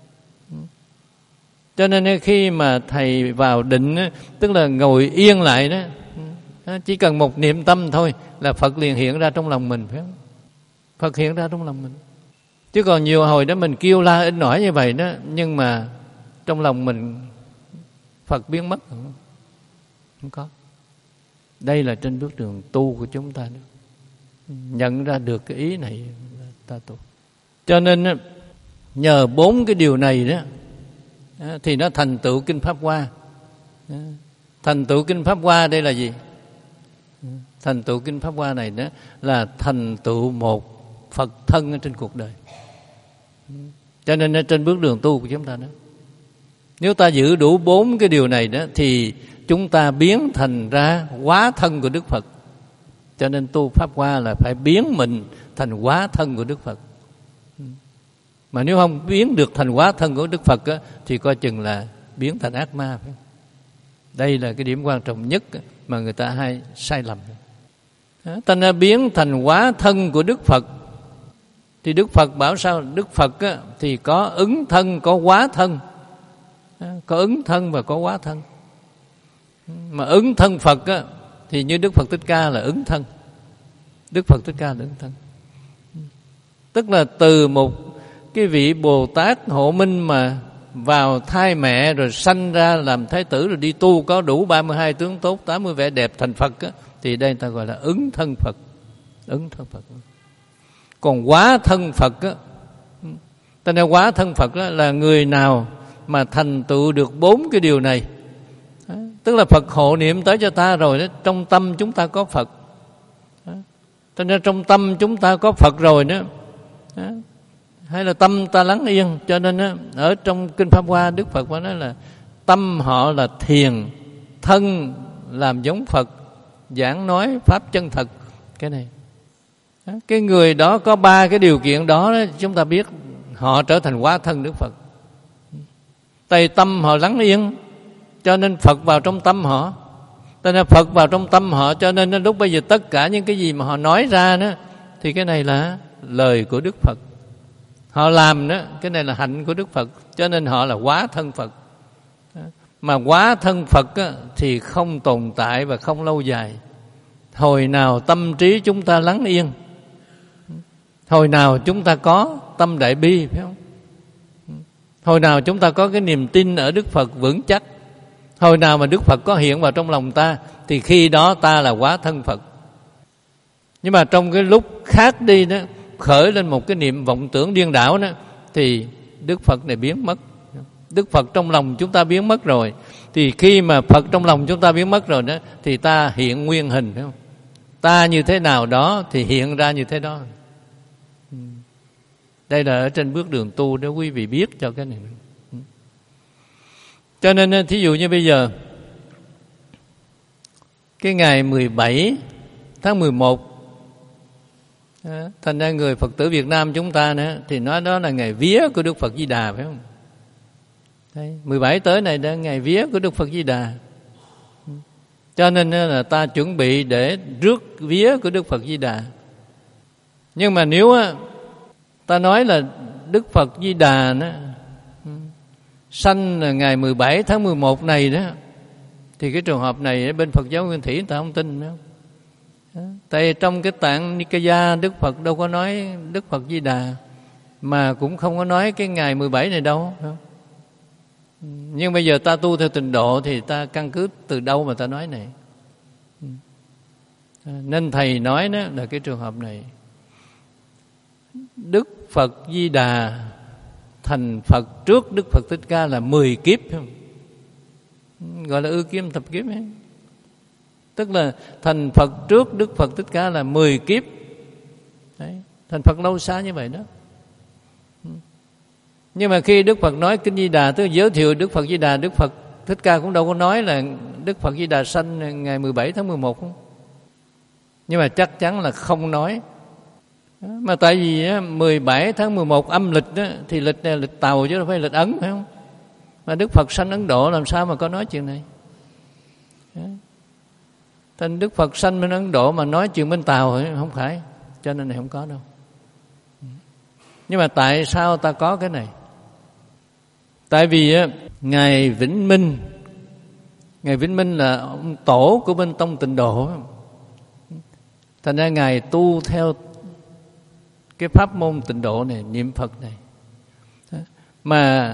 Cho nên khi mà thầy vào định á, tức là ngồi yên lại đó, chỉ cần một niệm tâm thôi là Phật liền hiện ra trong lòng mình, phải không? Phật hiện ra trong lòng mình. Chứ còn nhiều hồi đó mình kêu la inh ỏi như vậy đó, nhưng mà trong lòng mình Phật biến mất không? Không có. Đây là trên bước đường tu của chúng ta đó. Nhận ra được cái ý này ta tu. Cho nên nhờ bốn cái điều này đó thì nó thành tựu kinh Pháp Hoa. Thành tựu kinh Pháp Hoa đây là gì? Thành tựu kinh Pháp Hoa này đó là thành tựu một Phật thân ở trên cuộc đời. Cho nên ở trên bước đường tu của chúng ta đó, nếu ta giữ đủ bốn cái điều này đó thì chúng ta biến thành ra hóa thân của Đức Phật. Cho nên tu Pháp Hoa là phải biến mình thành hóa thân của Đức Phật. Mà nếu không biến được thành hóa thân của Đức Phật á, thì coi chừng là biến thành ác ma. Đây là cái điểm quan trọng nhất mà người ta hay sai lầm. Ta nên biến thành hóa thân của Đức Phật. Thì Đức Phật bảo sao? Đức Phật á, thì có ứng thân, có hóa thân. Có ứng thân và có hóa thân. Mà ứng thân Phật á, thì như Đức Phật Thích Ca là ứng thân. Đức Phật Thích Ca là ứng thân. Tức là từ một cái vị Bồ Tát hộ minh mà vào thai mẹ rồi sanh ra làm thái tử rồi đi tu có đủ ba mươi hai tướng tốt, tám mươi vẻ đẹp thành Phật á, thì đây ta gọi là ứng thân Phật. Ứng thân Phật. Còn hóa thân Phật á, ta nói hóa thân Phật á, là người nào mà thành tựu được bốn cái điều này. Đó, tức là Phật hộ niệm tới cho ta rồi đó, trong tâm chúng ta có Phật. Đó, cho nên trong tâm chúng ta có Phật rồi đó. Đó, hay là tâm ta lắng yên. Cho nên đó, ở trong kinh Pháp Hoa Đức Phật nói là tâm họ là thiền, thân làm giống Phật, giảng nói pháp chân thật. Cái này đó, cái người đó có ba cái điều kiện đó, đó chúng ta biết họ trở thành hóa thân Đức Phật. Tại tâm họ lắng yên, cho nên Phật vào trong tâm họ. Tại nên Phật vào trong tâm họ, cho nên lúc bây giờ tất cả những cái gì mà họ nói ra đó, thì cái này là lời của Đức Phật. Họ làm đó, cái này là hạnh của Đức Phật, cho nên họ là hóa thân Phật. Mà hóa thân Phật á, thì không tồn tại và không lâu dài. Hồi nào tâm trí chúng ta lắng yên, hồi nào chúng ta có tâm đại bi, phải không? Hồi nào chúng ta có cái niềm tin ở Đức Phật vững chắc, hồi nào mà Đức Phật có hiện vào trong lòng ta, thì khi đó ta là hóa thân Phật. Nhưng mà trong cái lúc khác đi đó, khởi lên một cái niệm vọng tưởng điên đảo đó, thì Đức Phật này biến mất. Đức Phật trong lòng chúng ta biến mất rồi, thì khi mà Phật trong lòng chúng ta biến mất rồi đó, thì ta hiện nguyên hình, phải không? Ta như thế nào đó thì hiện ra như thế đó. Đây là ở trên bước đường tu để quý vị biết cho cái này. Cho nên thí dụ như bây giờ cái ngày mười bảy tháng mười một, thành ra người Phật tử Việt Nam chúng ta nữa thì nói đó là ngày vía của Đức Phật Di Đà, phải không? Đấy, mười bảy tới này là ngày vía của Đức Phật Di Đà. Cho nên là ta chuẩn bị để rước vía của Đức Phật Di Đà. Nhưng mà nếu ta nói là Đức Phật Di Đà đó, sanh là ngày mười bảy tháng mười một này đó, thì cái trường hợp này bên Phật giáo Nguyên Thủy người ta không tin nữa. Tại trong cái Tạng Nikaya Đức Phật đâu có nói Đức Phật Di Đà, mà cũng không có nói cái ngày mười bảy này đâu. Nhưng bây giờ ta tu theo tịnh độ thì ta căn cứ từ đâu mà ta nói này. Nên thầy nói đó là cái trường hợp này, Đức Phật Di Đà thành Phật trước Đức Phật Thích Ca là mười kiếp, gọi là ư kim thập kiếp ấy. Tức là thành Phật trước Đức Phật Thích Ca là mười kiếp. Đấy, thành Phật lâu xa như vậy đó. Nhưng mà khi Đức Phật nói Kinh Di Đà, tức là giới thiệu Đức Phật Di Đà, Đức Phật Thích Ca cũng đâu có nói là Đức Phật Di Đà sanh ngày mười bảy tháng mười một không? Nhưng mà chắc chắn là không nói. Mà tại vì mười bảy tháng mười một âm lịch đó, thì lịch này là lịch Tàu chứ không phải lịch Ấn, phải không? Mà Đức Phật sanh Ấn Độ làm sao mà có nói chuyện này? Thành Đức Phật sanh bên Ấn Độ mà nói chuyện bên Tàu không phải, cho nên này không có đâu. Nhưng mà tại sao ta có cái này? Tại vì Ngài Vĩnh Minh, Ngài Vĩnh Minh là ông tổ của bên Tông Tịnh Độ. Thành ra Ngài tu theo cái pháp môn tịnh độ này, niệm Phật này. Mà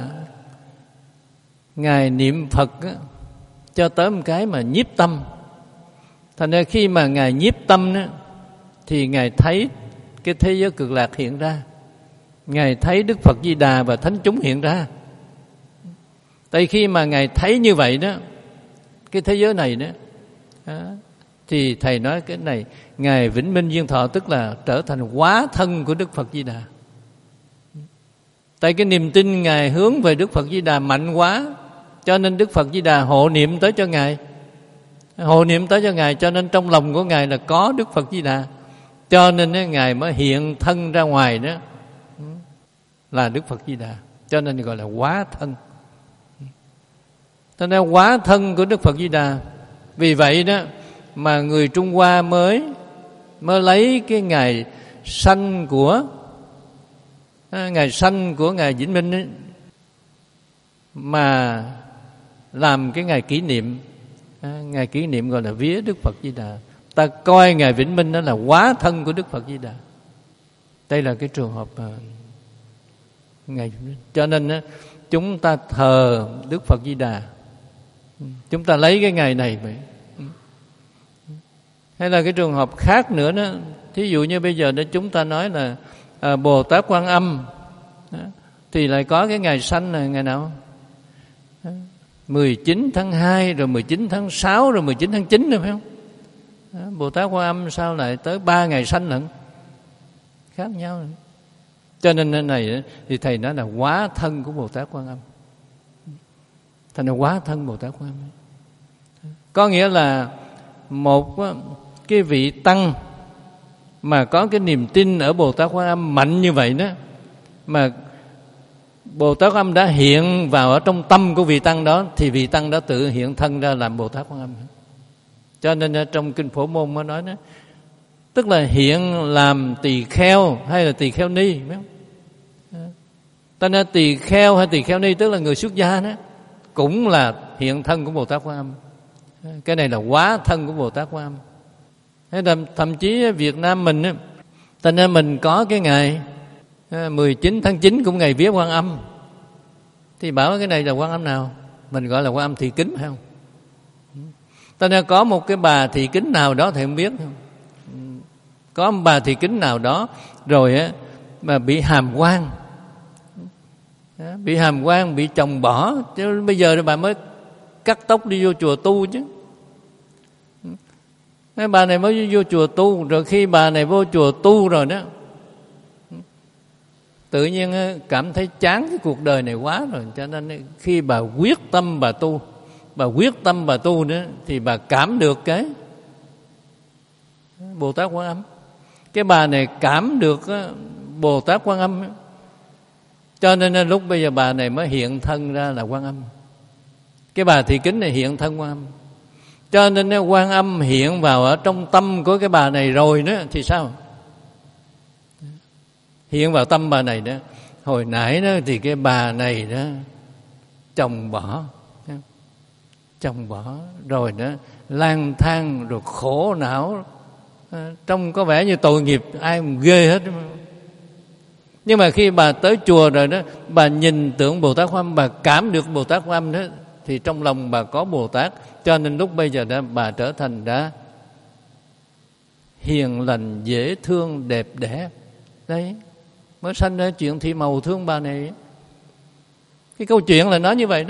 Ngài niệm Phật á, cho tới một cái mà nhiếp tâm. Thành ra khi mà Ngài nhiếp tâm á, thì Ngài thấy cái thế giới cực lạc hiện ra. Ngài thấy Đức Phật Di Đà và thánh chúng hiện ra. Tại khi mà Ngài thấy như vậy đó, cái thế giới này đó, đó thì thầy nói cái này, Ngài Vĩnh Minh Duyên Thọ tức là trở thành hóa thân của Đức Phật Di Đà. Tại cái niềm tin Ngài hướng về Đức Phật Di Đà mạnh quá, cho nên Đức Phật Di Đà hộ niệm tới cho Ngài. Hộ niệm tới cho Ngài, cho nên trong lòng của Ngài là có Đức Phật Di Đà. Cho nên Ngài mới hiện thân ra ngoài đó là Đức Phật Di Đà. Cho nên gọi là hóa thân. Cho nên hóa thân của Đức Phật Di Đà. Vì vậy đó mà người Trung Hoa mới mới lấy cái ngày sanh của ngày sanh của Ngài Vĩnh Minh ấy, mà làm cái ngày kỷ niệm. Ngày kỷ niệm gọi là vía Đức Phật Di Đà. Ta coi Ngài Vĩnh Minh đó là hóa thân của Đức Phật Di Đà. Đây là cái trường hợp Ngài Vĩnh Minh. Cho nên chúng ta thờ Đức Phật Di Đà, chúng ta lấy cái ngày này vậy. Hay là cái trường hợp khác nữa đó, thí dụ như bây giờ đó chúng ta nói là à, Bồ Tát Quan Âm đó, thì lại có cái ngày sanh là ngày nào? mười chín tháng hai, rồi mười chín tháng sáu, rồi mười chín tháng chín nữa phải không? Đó, Bồ Tát Quan Âm sao lại tới ba ngày sanh lận? Khác nhau nữa. Cho nên cái này thì thầy nói là hóa thân của Bồ Tát Quan Âm. Thành là hóa thân Bồ Tát Quan Âm. Có nghĩa là một cái vị tăng mà có cái niềm tin ở Bồ Tát Quan Âm mạnh như vậy đó, mà Bồ Tát Quan Âm đã hiện vào ở trong tâm của vị tăng đó, thì vị tăng đã tự hiện thân ra làm Bồ Tát Quan Âm. Cho nên trong Kinh Phổ Môn mới nói đó, tức là hiện làm tỳ kheo hay là tỳ kheo ni, phải không? Ta nói tỳ kheo hay tỳ kheo ni tức là người xuất gia đó, cũng là hiện thân của Bồ Tát Quan Âm. Cái này là hóa thân của Bồ Tát Quan Âm. Thế là thậm chí Việt Nam mình á, ta nên mình có cái ngày mười chín tháng chín cũng ngày vía Quan Âm. Thì bảo cái này là Quan Âm nào? Mình gọi là Quan Âm Thị Kính phải không? Ta nên có một cái bà Thị Kính nào đó thì không biết không? Có một bà Thị Kính nào đó rồi á mà bị hàm quan, bị hàm quan, bị chồng bỏ, chứ bây giờ bà mới cắt tóc đi vô chùa tu chứ. Cái bà này mới vô chùa tu, rồi khi bà này vô chùa tu rồi đó, tự nhiên cảm thấy chán cái cuộc đời này quá rồi. Cho nên khi bà quyết tâm bà tu, bà quyết tâm bà tu nữa, thì bà cảm được cái Bồ Tát Quan Âm. Cái bà này cảm được Bồ Tát Quan Âm, cho nên lúc bây giờ bà này mới hiện thân ra là Quan Âm. Cái bà Thị Kính này hiện thân Quan Âm. Cho nên Quan Âm hiện vào ở trong tâm của cái bà này rồi nữa thì sao? Hiện vào tâm bà này đó. Hồi nãy đó thì cái bà này đó chồng bỏ, chồng bỏ rồi nữa lang thang rồi khổ não, trông có vẻ như tội nghiệp ai cũng ghê hết. Nhưng mà khi bà tới chùa rồi đó, bà nhìn tượng Bồ Tát Quan Âm, bà cảm được Bồ Tát Quan Âm đó, thì trong lòng bà có Bồ Tát, cho nên lúc bây giờ đó bà trở thành đã hiền lành, dễ thương, đẹp đẽ. Đấy, mới sanh ra chuyện thị màu thương bà này. Cái câu chuyện là nói như vậy đó.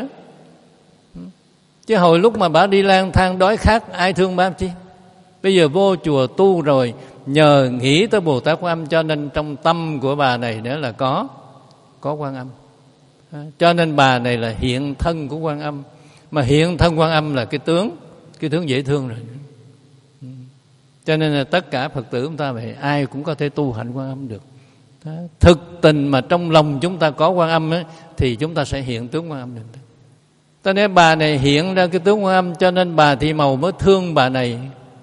Chứ hồi lúc mà bà đi lang thang đói khát, ai thương bà chi? Bây giờ vô chùa tu rồi, nhờ nghĩ tới Bồ Tát Quan Âm, cho nên trong tâm của bà này nữa là có có Quan Âm. Cho nên bà này là hiện thân của Quan Âm. Mà hiện thân Quan Âm là cái tướng, cái tướng dễ thương rồi. Cho nên là tất cả Phật tử chúng ta vậy, ai cũng có thể tu hạnh Quan Âm được. Thực tình mà trong lòng chúng ta có Quan Âm ấy, thì chúng ta sẽ hiện tướng Quan Âm được. Cho nên bà này hiện ra cái tướng Quan Âm, cho nên bà Thị Màu mới thương bà này,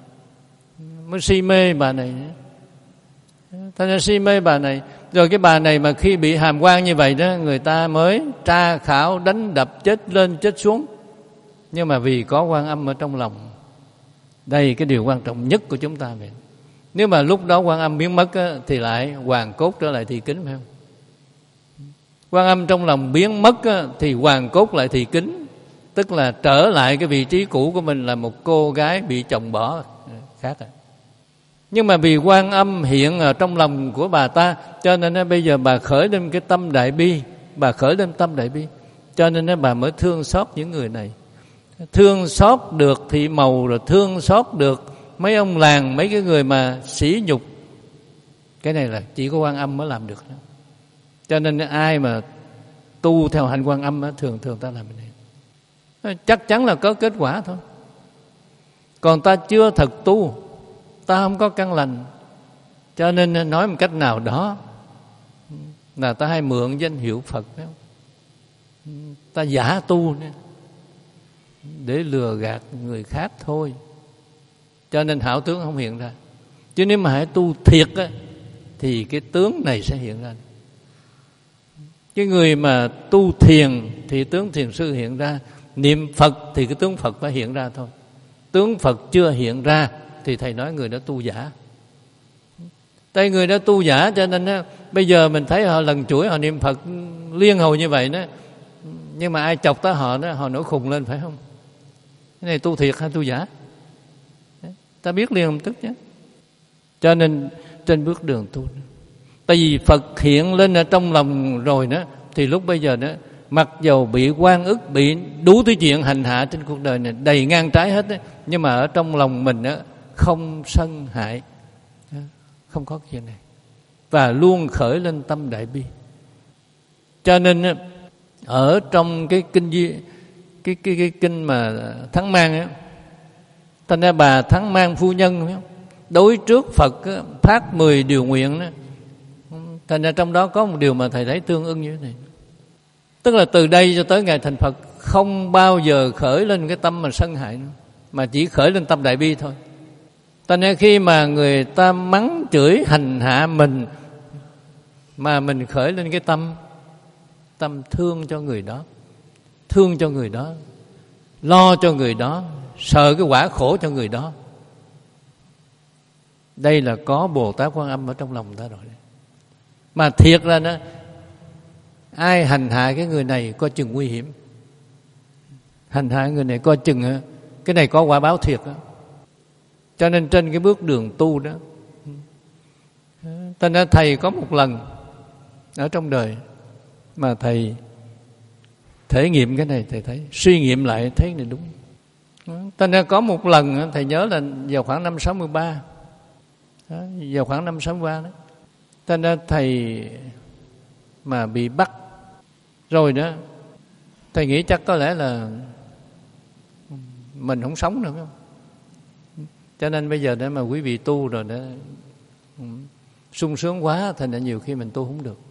mới si mê bà này. Cho nên si mê bà này. Rồi cái bà này mà khi bị hàm quan như vậy đó, người ta mới tra khảo, đánh đập, chết lên chết xuống. Nhưng mà vì có Quan Âm ở trong lòng. Đây cái điều quan trọng nhất của chúng ta vậy. Nếu mà lúc đó Quan Âm biến mất á, thì lại hoàn cốt trở lại thị kính, phải không? Quan Âm trong lòng biến mất á, thì hoàn cốt lại thị kính, tức là trở lại cái vị trí cũ của mình là một cô gái bị chồng bỏ khác rồi. Nhưng mà vì Quan Âm hiện ở trong lòng của bà ta, cho nên bây giờ bà khởi lên cái tâm đại bi, bà khởi lên tâm đại bi, cho nên bà mới thương xót những người này, thương xót được Thị Màu, rồi thương xót được mấy ông làng, mấy cái người mà sỉ nhục. Cái này là chỉ có Quan Âm mới làm được đó. Cho nên ai mà tu theo hạnh Quan Âm đó, thường thường ta làm cái này, chắc chắn là có kết quả thôi. Còn ta chưa thật tu, ta không có căn lành, cho nên nói một cách nào đó là ta hay mượn danh hiệu Phật, phải không? Ta giả tu nữa, để lừa gạt người khác thôi. Cho nên hảo tướng không hiện ra. Chứ nếu mà hãy tu thiệt á, thì cái tướng này sẽ hiện ra. Cái người mà tu thiền thì tướng thiền sư hiện ra, niệm Phật thì cái tướng Phật phải hiện ra thôi. Tướng Phật chưa hiện ra thì thầy nói người đó tu giả. Tại người đó tu giả, cho nên á, bây giờ mình thấy họ lần chuỗi họ niệm Phật liên hồi như vậy đó, nhưng mà ai chọc tới họ đó, họ nổi khùng lên, phải không? Cái này tu thiệt hay tu giả? Ta biết liền lập tức nhé. Cho nên trên bước đường tu, tại vì Phật hiện lên ở trong lòng rồi đó, thì lúc bây giờ đó, mặc dầu bị oan ức, bị đủ thứ chuyện hành hạ trên cuộc đời này đầy ngang trái hết đó, nhưng mà ở trong lòng mình đó, không sân hại, không có chuyện này, và luôn khởi lên tâm đại bi. Cho nên ở trong cái kinh cái cái cái, cái kinh mà Thắng Mang á, thành ra bà Thắng Mang phu nhân phải không? Đối trước Phật á, phát mười điều nguyện đó. Thành ra trong đó có một điều mà thầy thấy tương ưng như thế này, tức là từ đây cho tới ngày thành Phật không bao giờ khởi lên cái tâm mà sân hại nữa, mà chỉ khởi lên tâm đại bi thôi. Thành ra khi mà người ta mắng chửi hành hạ mình, mà mình khởi lên cái tâm tâm thương cho người đó, thương cho người đó, lo cho người đó, sợ cái quả khổ cho người đó, đây là có Bồ Tát Quan Âm ở trong lòng ta rồi. Mà thiệt ra đó, ai hành hạ cái người này coi chừng nguy hiểm, hành hạ người này coi chừng cái này có quả báo thiệt đó. Cho nên trên cái bước đường tu đó, cho nên thầy có một lần ở trong đời mà thầy thể nghiệm cái này, thầy thấy suy nghiệm lại thấy này đúng. Cho nên có một lần thầy nhớ là vào khoảng năm sáu mươi ba, đó, vào khoảng năm sáu mươi ba đó, cho nên thầy mà bị bắt rồi đó, thầy nghĩ chắc có lẽ là mình không sống nữa, phải không? Cho nên bây giờ để mà quý vị tu rồi đó, sung sướng quá, thành ra nhiều khi mình tu không được.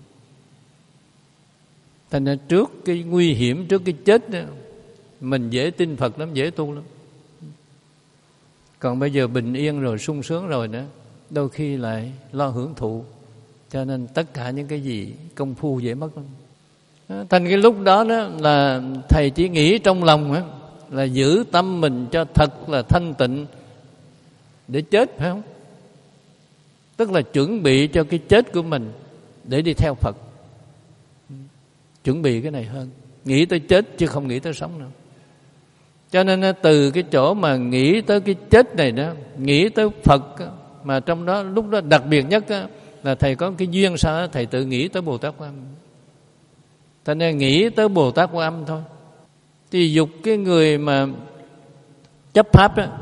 Thành ra trước cái nguy hiểm, trước cái chết đó, mình dễ tin Phật lắm, dễ tu lắm. Còn bây giờ bình yên rồi, sung sướng rồi đó, đôi khi lại lo hưởng thụ, cho nên tất cả những cái gì công phu dễ mất lắm. Thành cái lúc đó đó là thầy chỉ nghĩ trong lòng á, là giữ tâm mình cho thật là thanh tịnh để chết, phải không? Tức là chuẩn bị cho cái chết của mình để đi theo Phật. Chuẩn bị cái này hơn, nghĩ tới chết chứ không nghĩ tới sống nữa. Cho nên từ cái chỗ mà nghĩ tới cái chết này đó, nghĩ tới Phật, mà trong đó lúc đó đặc biệt nhất là thầy có cái duyên sao đó, thầy tự nghĩ tới Bồ Tát Quan Âm. Thành nên nghĩ tới Bồ Tát Quan Âm thôi. Thì dục cái người mà chấp pháp đó,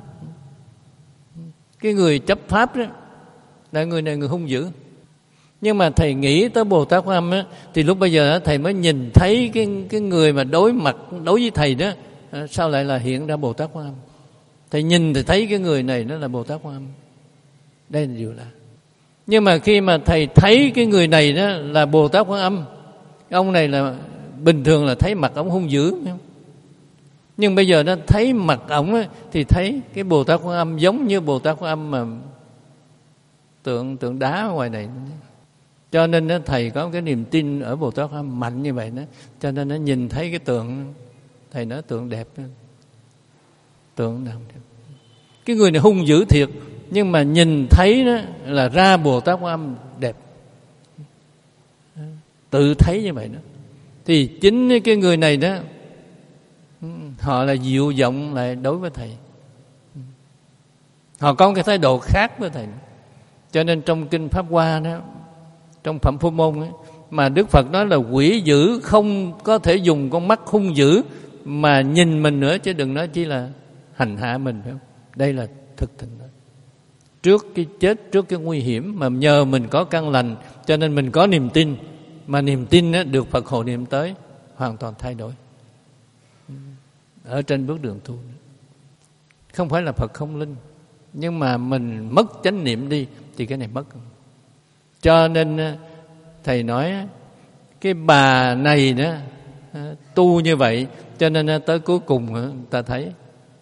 cái người chấp pháp đó là người này người hung dữ. Nhưng mà thầy nghĩ tới Bồ Tát Quan Âm á, thì lúc bây giờ thầy mới nhìn thấy cái cái người mà đối mặt đối với thầy đó, sao lại là hiện ra Bồ Tát Quan Âm. Thầy nhìn thì thấy cái người này nó là Bồ Tát Quan Âm. Đây là điều lạ. Nhưng mà khi mà thầy thấy cái người này đó là Bồ Tát Quan Âm, ông này là bình thường là thấy mặt ông hung dữ, nhưng bây giờ nó thấy mặt ổng thì thấy cái Bồ Tát Quan Âm giống như Bồ Tát Quan Âm mà tượng tượng đá ở ngoài này. Cho nên đó, thầy có cái niềm tin ở Bồ Tát Quan Âm mạnh như vậy đó. Cho nên nó nhìn thấy cái tượng, thầy nói tượng đẹp đó. Tượng nào đẹp. Cái người này hung dữ thiệt, nhưng mà nhìn thấy đó là ra Bồ Tát Quan Âm đẹp. Tự thấy như vậy đó. Thì chính cái người này đó, họ là dịu giọng lại đối với thầy. Họ có cái thái độ khác với thầy. Cho nên trong Kinh Pháp Hoa đó, trong Phẩm Phổ Môn ấy, mà Đức Phật nói là quỷ dữ không có thể dùng con mắt hung dữ mà nhìn mình nữa, chứ đừng nói chỉ là hành hạ mình, phải không? Đây là thực tình đó. Trước cái chết, trước cái nguy hiểm mà nhờ mình có căn lành, cho nên mình có niềm tin, mà niềm tin đó được Phật hộ niệm tới hoàn toàn thay đổi ở trên bước đường tu. Không phải là Phật không linh, nhưng mà mình mất chánh niệm đi thì cái này mất. Cho nên thầy nói cái bà này đó tu như vậy, cho nên tới cuối cùng ta thấy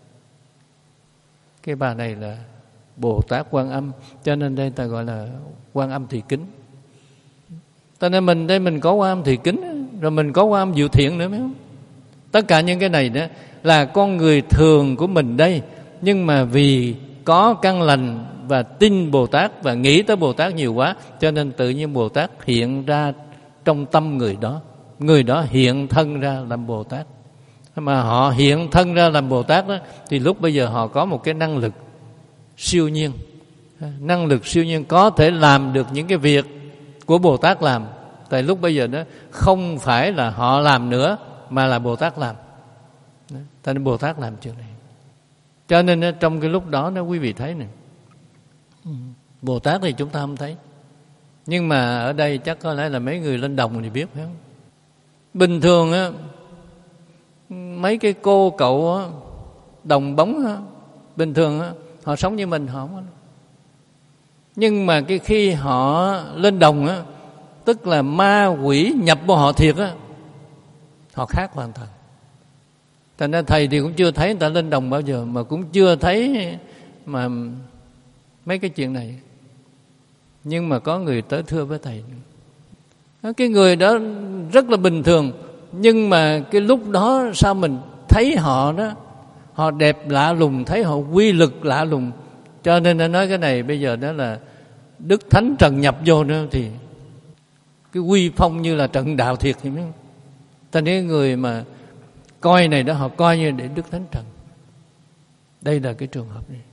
cái bà này là Bồ Tát Quan Âm. Cho nên đây ta gọi là Quan Âm Thị Kính. Cho nên mình đây mình có Quan Âm Thị Kính, rồi mình có Quan Âm Diệu Thiện nữa, phải không? Tất cả những cái này đó là con người thường của mình đây, nhưng mà vì có căn lành và tin Bồ Tát và nghĩ tới Bồ Tát nhiều quá, cho nên tự nhiên Bồ Tát hiện ra trong tâm người đó. Người đó hiện thân ra làm Bồ Tát. Mà họ hiện thân ra làm Bồ Tát đó, thì lúc bây giờ họ có một cái năng lực siêu nhiên. Năng lực siêu nhiên có thể làm được những cái việc của Bồ Tát làm. Tại lúc bây giờ đó không phải là họ làm nữa, mà là Bồ Tát làm. Tại nên Bồ Tát làm chuyện này. Cho nên trong cái lúc đó đó quý vị thấy này, Bồ Tát thì chúng ta không thấy, nhưng mà ở đây chắc có lẽ là mấy người lên đồng thì biết, phải không? Bình thường á, mấy cái cô cậu á, đồng bóng á, bình thường á, họ sống như mình họ không. Nhưng mà cái khi họ lên đồng á, tức là ma quỷ nhập vào họ thiệt á, họ khác hoàn toàn. Thành ra thầy thì cũng chưa thấy người ta lên đồng bao giờ, mà cũng chưa thấy mà mấy cái chuyện này. Nhưng mà có người tới thưa với thầy, cái người đó rất là bình thường, nhưng mà cái lúc đó sao mình thấy họ đó, họ đẹp lạ lùng, thấy họ quy lực lạ lùng. Cho nên nó nói cái này bây giờ đó là Đức Thánh Trần nhập vô nữa, thì cái quy phong như là trận đạo thiệt thì mới. Thành cái người mà coi này đó, họ coi như để Đức Thánh Trần. Đây là cái trường hợp này.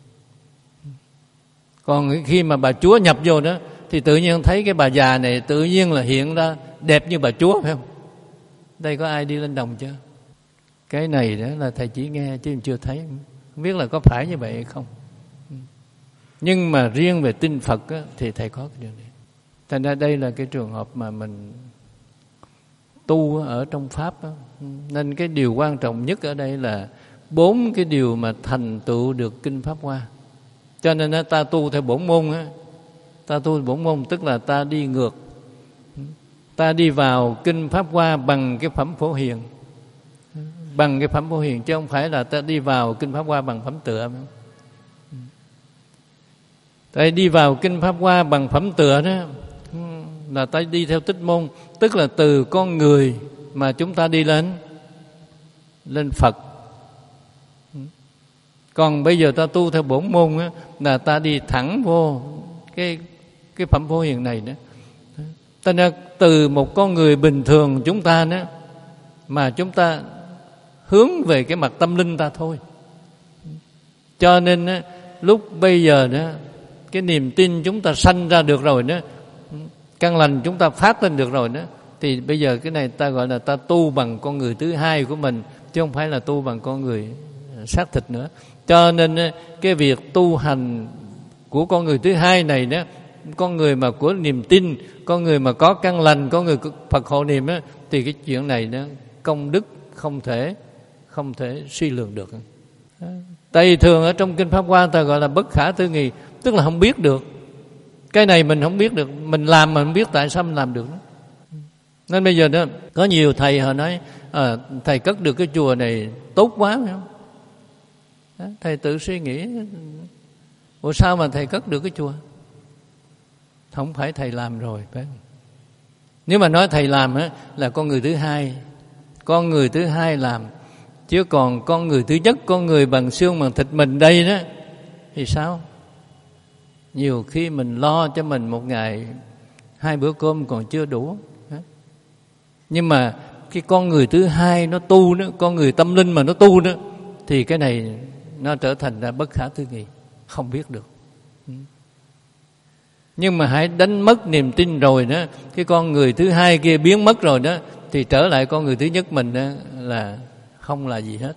Còn khi mà bà Chúa nhập vô đó, thì tự nhiên thấy cái bà già này tự nhiên là hiện ra đẹp như bà Chúa, phải không? Đây có ai đi lên đồng chưa? Cái này đó là thầy chỉ nghe chứ chưa thấy. Không biết là có phải như vậy hay không. Nhưng mà riêng về tin Phật á, thì thầy có cái điều này. Thành ra đây là cái trường hợp mà mình tu ở trong Pháp đó. Nên cái điều quan trọng nhất ở đây là bốn cái điều mà thành tựu được Kinh Pháp Hoa. Cho nên đó, ta tu theo bổn môn á, ta tu bổn môn tức là ta đi ngược, ta đi vào Kinh Pháp Hoa bằng cái Phẩm Phổ Hiền, bằng cái Phẩm Phổ Hiền, chứ không phải là ta đi vào Kinh Pháp Hoa bằng Phẩm Tựa. Tại đi vào Kinh Pháp Hoa bằng Phẩm Tựa đó, là ta đi theo tích môn, tức là từ con người mà chúng ta đi lên lên Phật. Còn bây giờ ta tu theo bổn môn á, là ta đi thẳng vô cái cái phẩm Phổ Hiền này nữa. Ta nên từ một con người bình thường chúng ta nữa mà chúng ta hướng về cái mặt tâm linh ta thôi. Cho nên á, lúc bây giờ đó cái niềm tin chúng ta sanh ra được rồi đó, căn lành chúng ta phát lên được rồi đó, thì bây giờ cái này ta gọi là ta tu bằng con người thứ hai của mình, chứ không phải là tu bằng con người xác thịt nữa. Cho nên cái việc tu hành của con người thứ hai này đó, con người mà của niềm tin, con người mà có căn lành, con người Phật hộ niệm đó, thì cái chuyện này đó công đức không thể không thể suy lường được. Tại vì thường ở trong Kinh Pháp Hoa ta gọi là bất khả tư nghị, tức là không biết được. Cái này mình không biết được, mình làm mà không biết tại sao mình làm được đó. Nên bây giờ đó có nhiều thầy họ nói à, thầy cất được cái chùa này tốt quá phải không? Đó, thầy tự suy nghĩ, ủa sao mà thầy cất được cái chùa? Không phải thầy làm rồi phải không? Nếu mà nói thầy làm á, là con người thứ hai, con người thứ hai làm, chứ còn con người thứ nhất, con người bằng xương bằng thịt mình đây đó thì sao? Nhiều khi mình lo cho mình một ngày hai bữa cơm còn chưa đủ. Nhưng mà cái con người thứ hai nó tu nữa, con người tâm linh mà nó tu nữa, thì cái này nó trở thành là bất khả tư nghị, không biết được. Nhưng mà hãy đánh mất niềm tin rồi đó, cái con người thứ hai kia biến mất rồi đó, thì trở lại con người thứ nhất mình đó là không là gì hết.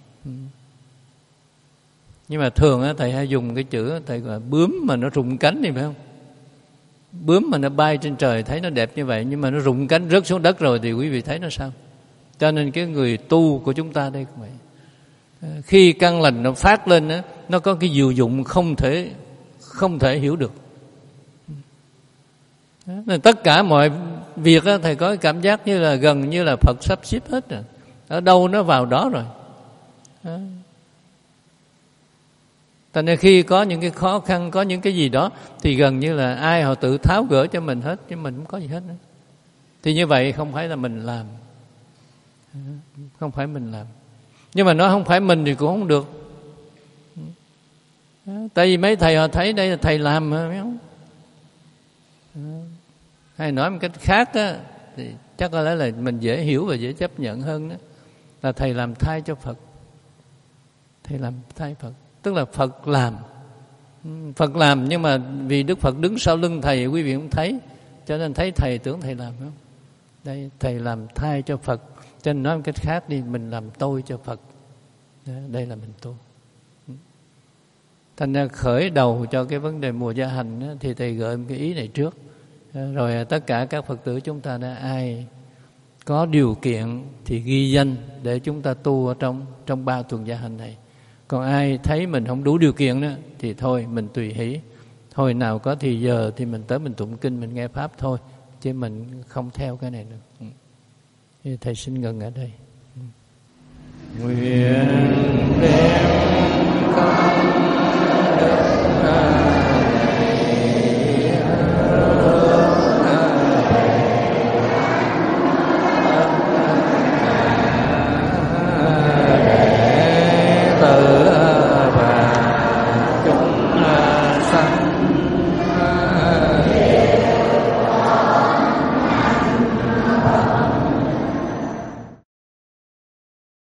Nhưng mà thường á, thầy hay dùng cái chữ thầy gọi là bướm mà nó rụng cánh thì phải không? Bướm mà nó bay trên trời thấy nó đẹp như vậy, nhưng mà nó rụng cánh rớt xuống đất rồi thì quý vị thấy nó sao? Cho nên cái người tu của chúng ta đây cũng vậy. Khi căn lành nó phát lên đó, nó có cái diệu dụng không thể không thể hiểu được. Nên tất cả mọi việc đó, thầy có cái cảm giác như là gần như là Phật sắp xếp hết rồi. Ở đâu nó vào đó rồi. Đó. Thành nên khi có những cái khó khăn, có những cái gì đó thì gần như là ai họ tự tháo gỡ cho mình hết, chứ mình không có gì hết nữa. Thì như vậy không phải là mình làm, không phải mình làm. Nhưng mà nói không phải mình thì cũng không được. Tại vì mấy thầy họ thấy đây là thầy làm mà, phải không? Hay nói một cách khác á, thì chắc có lẽ là mình dễ hiểu và dễ chấp nhận hơn đó, là thầy làm thay cho Phật. Thầy làm thay Phật, tức là Phật làm. Phật làm, nhưng mà vì Đức Phật đứng sau lưng thầy, quý vị không thấy, cho nên thấy thầy tưởng thầy làm, phải không? Đây, thầy làm thay cho Phật. Cho nên nói một cách khác đi, mình làm tôi cho Phật. Đây là mình tu. Thành ra khởi đầu cho cái vấn đề mùa gia hành đó, thì thầy gợi một cái ý này trước. Rồi tất cả các Phật tử chúng ta đã ai có điều kiện thì ghi danh để chúng ta tu ở trong trong ba tuần gia hành này. Còn ai thấy mình không đủ điều kiện đó thì thôi mình tùy hỷ. Hồi nào có thì giờ thì mình tới mình tụng kinh, mình nghe Pháp thôi, chứ mình không theo cái này nữa. Thì thầy xin ngừng ở đây. Nguyện đem